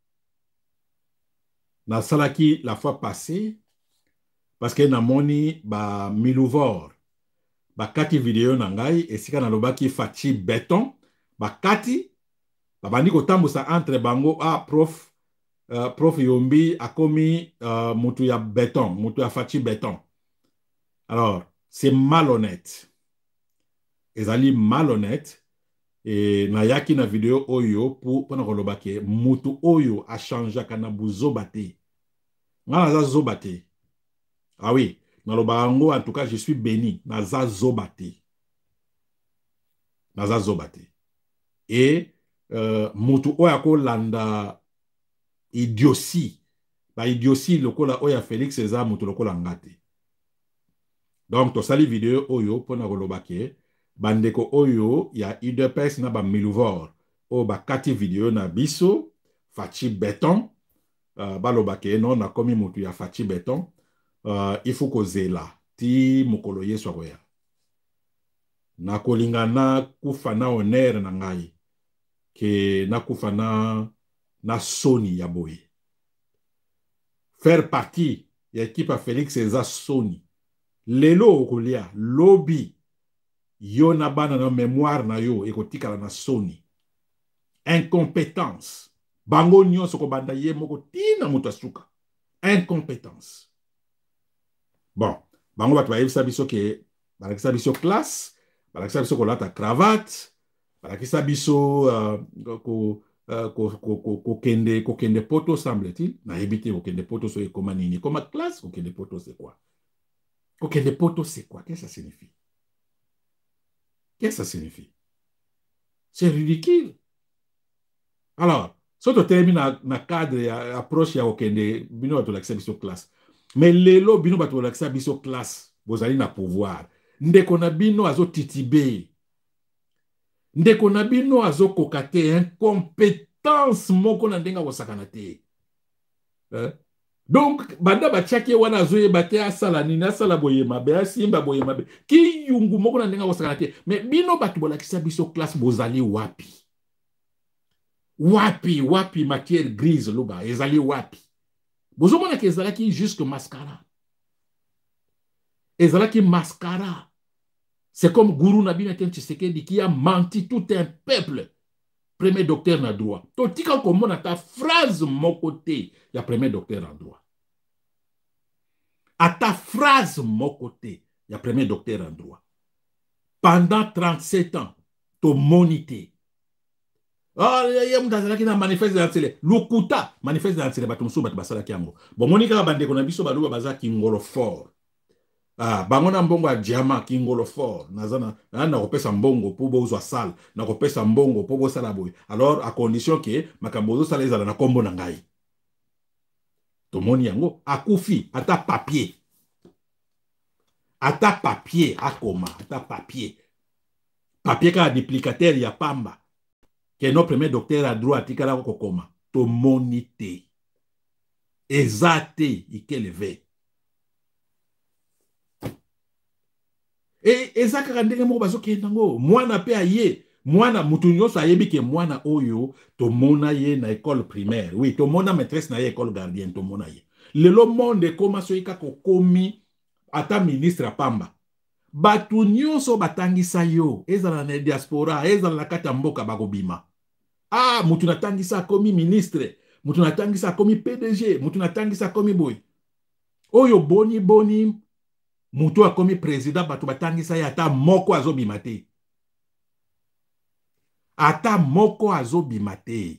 na salaki la fois passée parce que na moni ba Milouvor bakati video na ngai esika nalobaki Fachi Beton bakati babandi kotambusa entre bango prof Yombi akomi mutu ya Beton, mutu ya Fachi Beton. Alors c'est malhonnête, ezali malhonnête. Et nayaki na video oyo pour na kolobake mutu oyo a changé kana buzoba te. Nga naza zoba te. Ah oui, naloba ngo en tout cas je suis béni, naza zoba te. Naza zoba te. Et mutu oyo ko landa idiotie. Ba idiotie lokola oya Félix eza mutu lokola ngate. Donc to sali video oyo pour na kolobake bandeko oyo ya UDPS na ba Miluvor o ba kati video na biso Fachi Beton balobake non na komi mutu ya Fachi Beton il faut kozela ti mokolo yeso koya na kolingana kufa na honneur na ngai ke na kufa na soni ya boye faire partie ya équipe à Félix eza soni lelo okolia lobby yo na bana na mémoire na yo ekotikala na soni incompétence bango nyonso ko banda ye moko tina mutu asuka incompétence. Bon bango bato bayebisa biso ke balakisa biso classe, balakisa biso kolata cravate, balakisa biso kokende poto semble-t-il na ebite kokende poto so ekoma nini koma classe kokende poto c'est quoi? Kokende poto c'est quoi? Qu'est-ce que ça signifie? Qu'est-ce que ça signifie? C'est ridicule. Alors, si tu termines na cadre approche ya okende bino bato lakisa biso classe. Mais lelo bino bato lakisa biso classe, bozali na pouvoir. Ndeko na bino azo titibe. Ndeko na bino azo kokate incompétence moko na ndenga wasakana te. Donc, banda bachaki wana azoye bate asala nini asala boye mabe asimba boye mabe ki yungu moko na ndenga wasakana te. Mais bino bato bolakisa biso classe bozali wapi? Wapi matière grise loba ezali wapi? Bozomona ke ezalaki jusque mascara. Ezalaki mascara. C'est comme Gourou Nabi Etienne Tshisekedi qui a menti tout un peuple. Premier docteur na droit. Totika komona ta phrase mon côté, ya premier docteur en droit. À ta phrase mon côté, ya premier docteur en droit. Pendant 37 ans, to monité. Oh, ya mutazala kina manifeste dans télé. Lukuta manifeste dans télé batumsu bat basala kiango. Bon monika bande kona biso baluba baza kingolo fort. Bangona mbongo ya diama kingolo fort nazana na kopesa mbongo po bozwa sale na kopesa mbongo po bosala boy alors à condition que makambo zo sala ezala na kombo na ngai to moni yango akufi ata papier akoma ata papier ka duplicateur ya pamba que no premier docteur a droit tikala ko koma to monite ezate ikeleve. Et ezaka ndenge moko bazokenda ngo mwana pe aye mwana mutu nyonso ayebi ke mwana oyo to mona ye na école primaire oui to mona maîtresse na ye école gardienne to mona ye lelo monde koma so ika ko komi ata ministre pamba batu nyonso batangisa yo ezala na diaspora ezala na kata mboka bakobima mutu natangisa komi ministre mutu natangisa komi PDG mutu natangisa komi boy oyo boni mutu akomi président batu batangisa ya ata moko azobima te. Ata moko azobima te.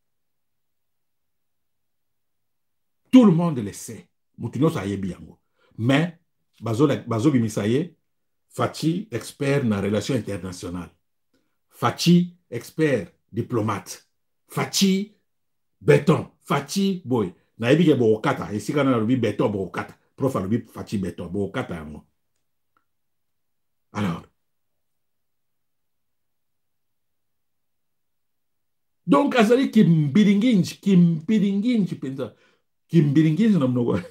Tout le monde le sait. Mutu nyonso ayebi yango. Mais bazobimisa ye Fachi expert na relation internationale. Fachi expert diplomate. Fachi Beton. Fachi boy. Na yebi ke bokata esika na lobi Beton bokata. Prof alobi Fachi Beton bokata yango. Alors donc azali kimbiringinji penza kimbiringinji na mnogo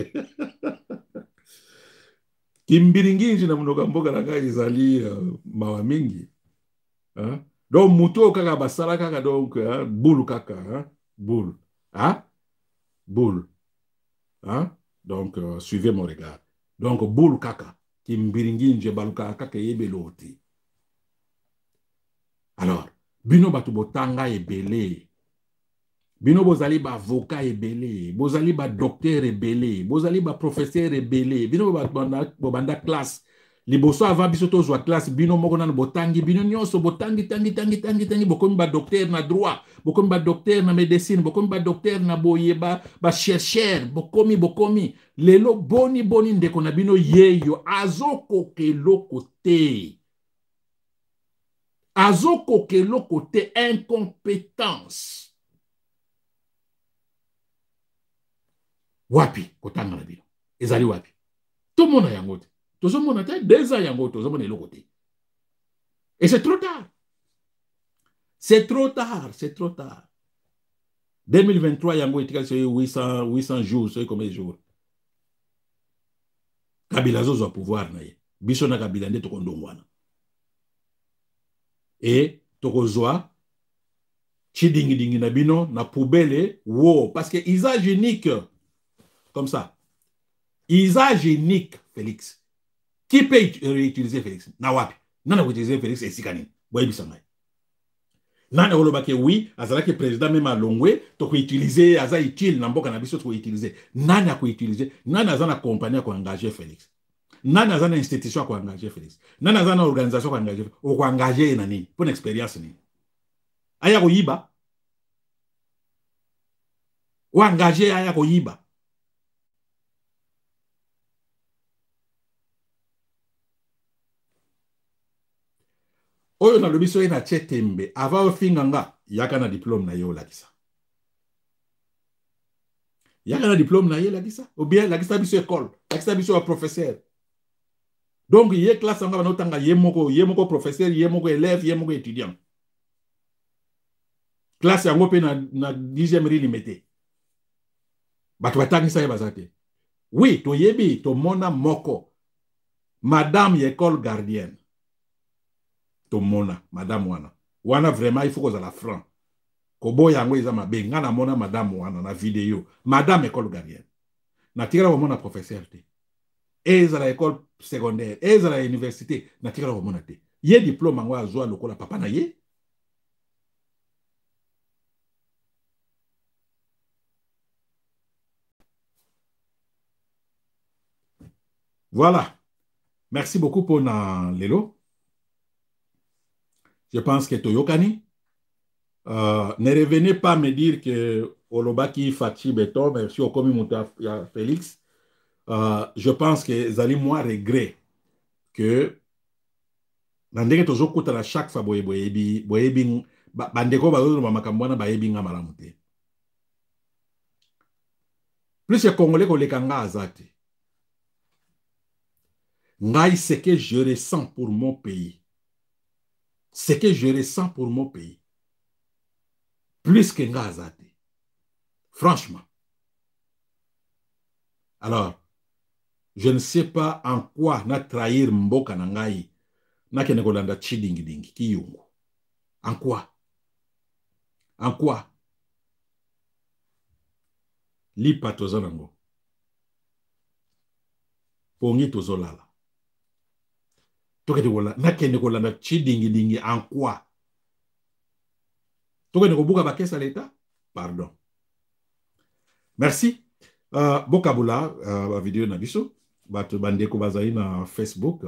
kimbiringinji na mnogo mboka na ngai ezali mawa mingi donc muto kaka basala kaka donc boule kaka boule boule donc suivez mon regard donc boule kaka Kimbiringi nje baluka kaka yebe loti. Alors, bino batu botanga ebele. Bino bozali ba avocat ebele, bozali ba docteur ebele, bozali ba professeur ebele, bino banda classe. Liboso ava biso tozwa classe, bino moko nanu botangi, bino nyonso botangi, tangi, bokomi ba docteur na droit, bokomi ba docteur na médecine, bokomi ba docteur na boye, ba chercheur, bokomi. Lelo boni ndeko na bino yeyo, azoko keloko te. Azoko keloko te, incompétence. Wapi kotanga na bino ezali wapi tomona yango te tozomona te déjà yango tozomona eloko te et c'est trop tard 2023 yango etikali so 800 jours so combien de jours Kabila zozwa pouvoir na ye biso na Kabila nde tokondongwana et tokozwa chidingi na bino na poubelle wo parce que usage unique comme ça. Usage unique, Félix. Qui peut réutiliser Félix? Nawapi. Nana utiliser Félix et Sikani. Boye bisangai. Nana olobake oui, azala que président même à Longwe, to ko utiliser aza utile na mboka na biso to utiliser. Nana ko utiliser, nana azana compagnie ko engager Félix. Nana azana institution ko engager Félix. Nana azana organisation ko engager, o ko engager na nini? Pour expérience ni. Aya ko yiba. O engager aya ko yiba. Oyo na lobiso na chetembe ava ofinganga yaka na diplôme na yo lakisa. Yaka na diplôme na ye lakisa ou bien lakisa biso école, lakisa biso a professeur. Donc ye classe nga banotanga ye moko professeur, ye moko élève, ye moko étudiant. Classe yango pe na 10e limité. Batu batangisa ye bazate. Oui, to yebi to mona moko. Madame école gardienne. Tomona madame wana vraiment il faut que ça la franc kobo yango eza mabe nga na mona madame wana na vidéo madame école gardienne na tikala mona professeur te ezala école secondaire ezala université na tikala mona te ye diplôme ngo azwa lokola papa na ye. Voilà, merci beaucoup pour na lelo. Je pense que Toyokani, ne revenez pas me dire que Olobaki Fachi Beto, merci au commis Mouta Félix. Je pense que Zali moi regret que Nandeke toujours coûte à chaque fois boyebi bandeko bazo mamakambwana bayebi nga malamute. Plus les Congolais qu'on les kanga azati. Ngai ce que je ressens pour mon pays. Ce que je ressens pour mon pays, plus que Ngazate. Franchement. Alors, je ne sais pas en quoi na trahir Mboka Nangai, na kenekolanda chidingi kiyungu. En quoi? En quoi? Lipa tozanango. Pongi tozolala. Na chidingi en quoi? Tokende kobuka ba kesa l'État? Pardon. Merci. Bokabula vidéo na biso. Bato bandeko bazali na Facebook.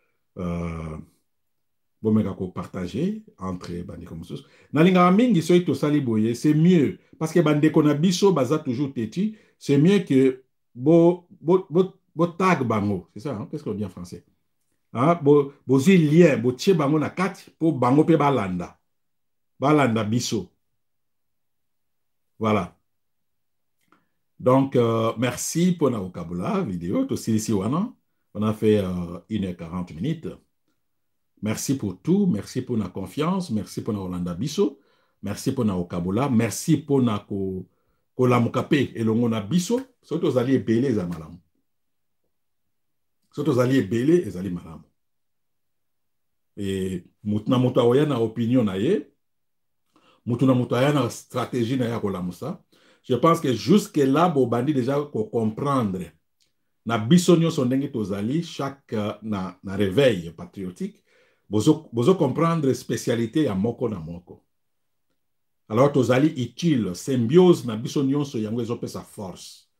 Bomeka ko partager entre bandeko mususu. Na linga mingi soy to sali boye, c'est mieux parce que bandeko na biso baza toujours teti, c'est mieux que bo tag bango. C'est ça, hein? Qu'est-ce qu'on dit en français? Bozi lien, bo tche bango na kati, po bango pe balanda. Balanda biso. Voilà. Donc, merci pour la vocabulaire vidéo. On a fait 1h40 minutes. Merci pour tout. Merci pour la confiance. Merci pour la Rolanda biso. Merci pour la vocabulaire. Merci pour la kolamukape et l'ongona biso. Surtout aux alliés belés et malam. Surtout aux alliés belés et alliés malam. Et mutna mutaoya na opinion na ye. Mutuna mutaoya na stratégie na ya kolamusa. Je pense que jusque là, vous bandit déjà comprendre na biso nyonso ndenge tozali chaque na réveil patriotique bozo comprendre spécialité ya moko na moko. Alors tozali utile symbiose na biso nyonso yango ezopesa force.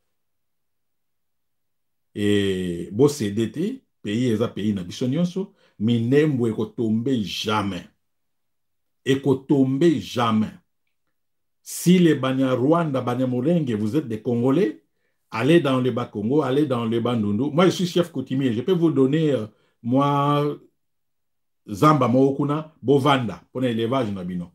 Et bo CDT pays eza pays na biso nyonso minembo ekotombe jamais. Ekotombe jamais. Si les Banyarwanda, Banyamulenge, vous êtes des Congolais, allez dans le Bas-Congo, allez dans le Bandundu. Moi, je suis chef coutumier. Je peux vous donner, moi, Zamba Mookuna, Bovanda, pour l'élevage nabino.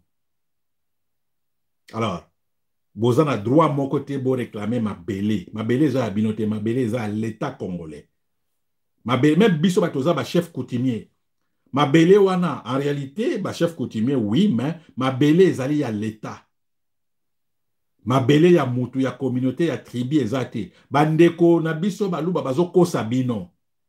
Alors, Bozan a droit à mon côté pour réclamer ma belé. Ma belé, c'est à Binoté, ma belé, c'est à l'État congolais. Ma belé, même Bisso Batoza, chef coutumier. Ma belé, wana, en réalité, chef coutumier, oui, mais ma belé, c'est à l'État. Mabele ya mutu ya communauté ya tribu ezate bandeko na biso baluba bazoko sabino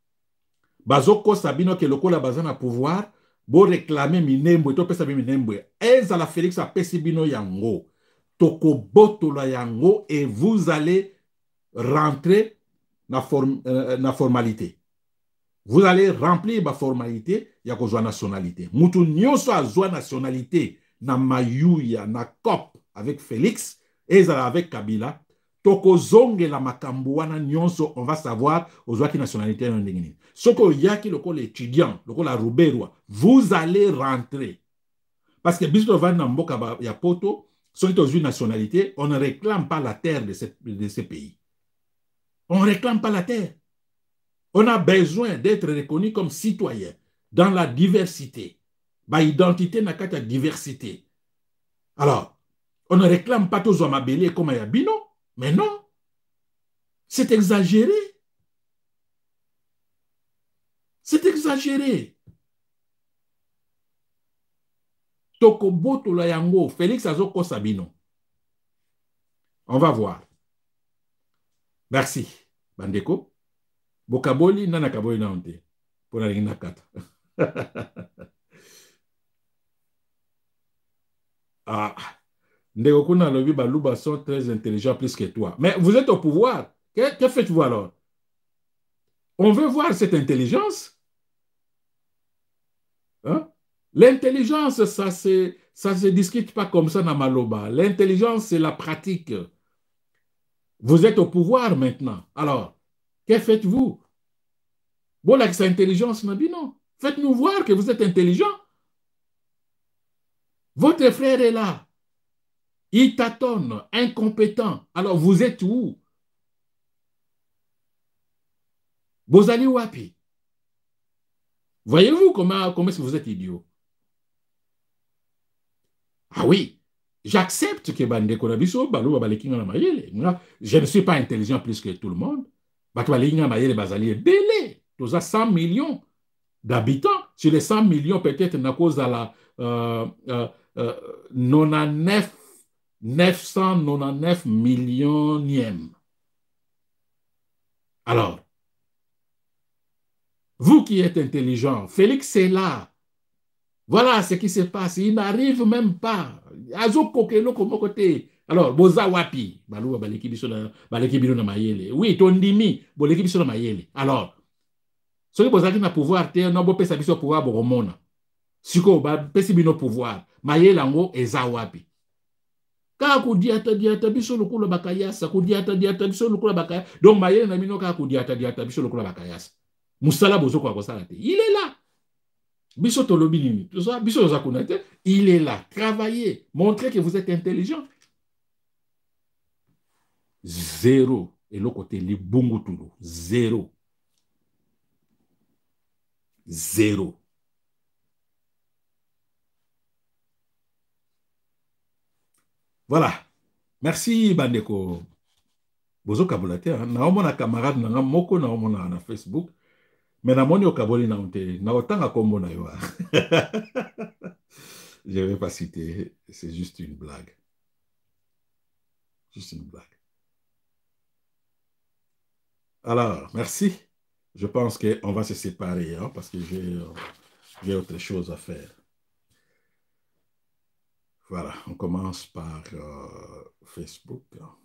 ke lokola bazana pouvoir bo réclamer minembo to pesa minembo ezala Félix apesi bino yango toko botola yango et vous allez rentrer na formalité. Vous allez remplir ba formalité ya kozwa nationalité. Mutu nyonso azwa nationalité na mayuya na COP avec Félix ezala avec Kabila, toko zonge la makambuana nyonso, on va savoir aux qui nationalité non ndengini. Soko yaki loko l'étudiant, loko la Ruberwa, vous allez rentrer. Parce que biso va na mboka ya poto, ceux qui ont une nationalité, on ne réclame pas la terre de ces pays. On ne réclame pas la terre. On a besoin d'être reconnu comme citoyen dans la diversité. Ba identité n'a qu'à diversité. Alors, on ne réclame pas tous Mabélé comme Ayabino, mais non. C'est exagéré. C'est exagéré. Tokoboto la yango, Félix Azoko Sabino. On va voir. Merci. Bandeko. Bokaboli, nana kaboli na onte. Pour la ligne kata. Ah. Ndekokuna lobi baluba sont très intelligents plus que toi. Mais vous êtes au pouvoir. Que faites-vous alors? On veut voir cette intelligence. Hein? L'intelligence, ça se discute pas comme ça dans Maloba. L'intelligence, c'est la pratique. Vous êtes au pouvoir maintenant. Alors, que faites-vous? Bon, là, c'est intelligence, non. Faites-nous voir que vous êtes intelligent. Votre frère est là. Il tâtonne, incompétent. Alors, vous êtes où? Bozali wapi? Voyez-vous comment est-ce que vous êtes idiot? Ah oui, j'accepte que Bandeko Nabiso, Balou, Balekinga na Mayele. Je ne suis pas intelligent plus que tout le monde. Balekinga Mayele, Bazali, belé. Tous 100 millions d'habitants. Sur les 100 millions, peut-être, à cause de la 999 millionième. Alors, vous qui êtes intelligent, Félix est là. Voilà ce qui se passe. Il n'arrive même pas. Alors, boza wapi. Oui, tondimi. Alors, ceux qui bozaki na pouvoir, non bo pesa biso pouvoir boromona. Siko ba pesi bino pouvoir. Mayele ngo eza wapi. Ka kudiata biso lokolo bakayasa, kudiata biso lokolo bakayasa. Donc mayele na bino ka kudiata biso lokolo bakayasa. Musala bozo kwa kosala te. Il est là. Biso tolobi nini. Biso zakunate, il est là. Travaillez, montrez que vous êtes intelligent. Zéro. Et l'autre côté, les bungutulu. Zéro. Zéro. Voilà. Merci, Bandeko. Bozo kabulate. Naomona camarade na moko naomona na Facebook. Mais namoni okaboli na onte. Na otanga kombo na yo. Je ne vais pas citer. C'est juste une blague. Juste une blague. Alors, merci. Je pense qu'on va se séparer hein, parce que j'ai autre chose à faire. Voilà, on commence par Facebook.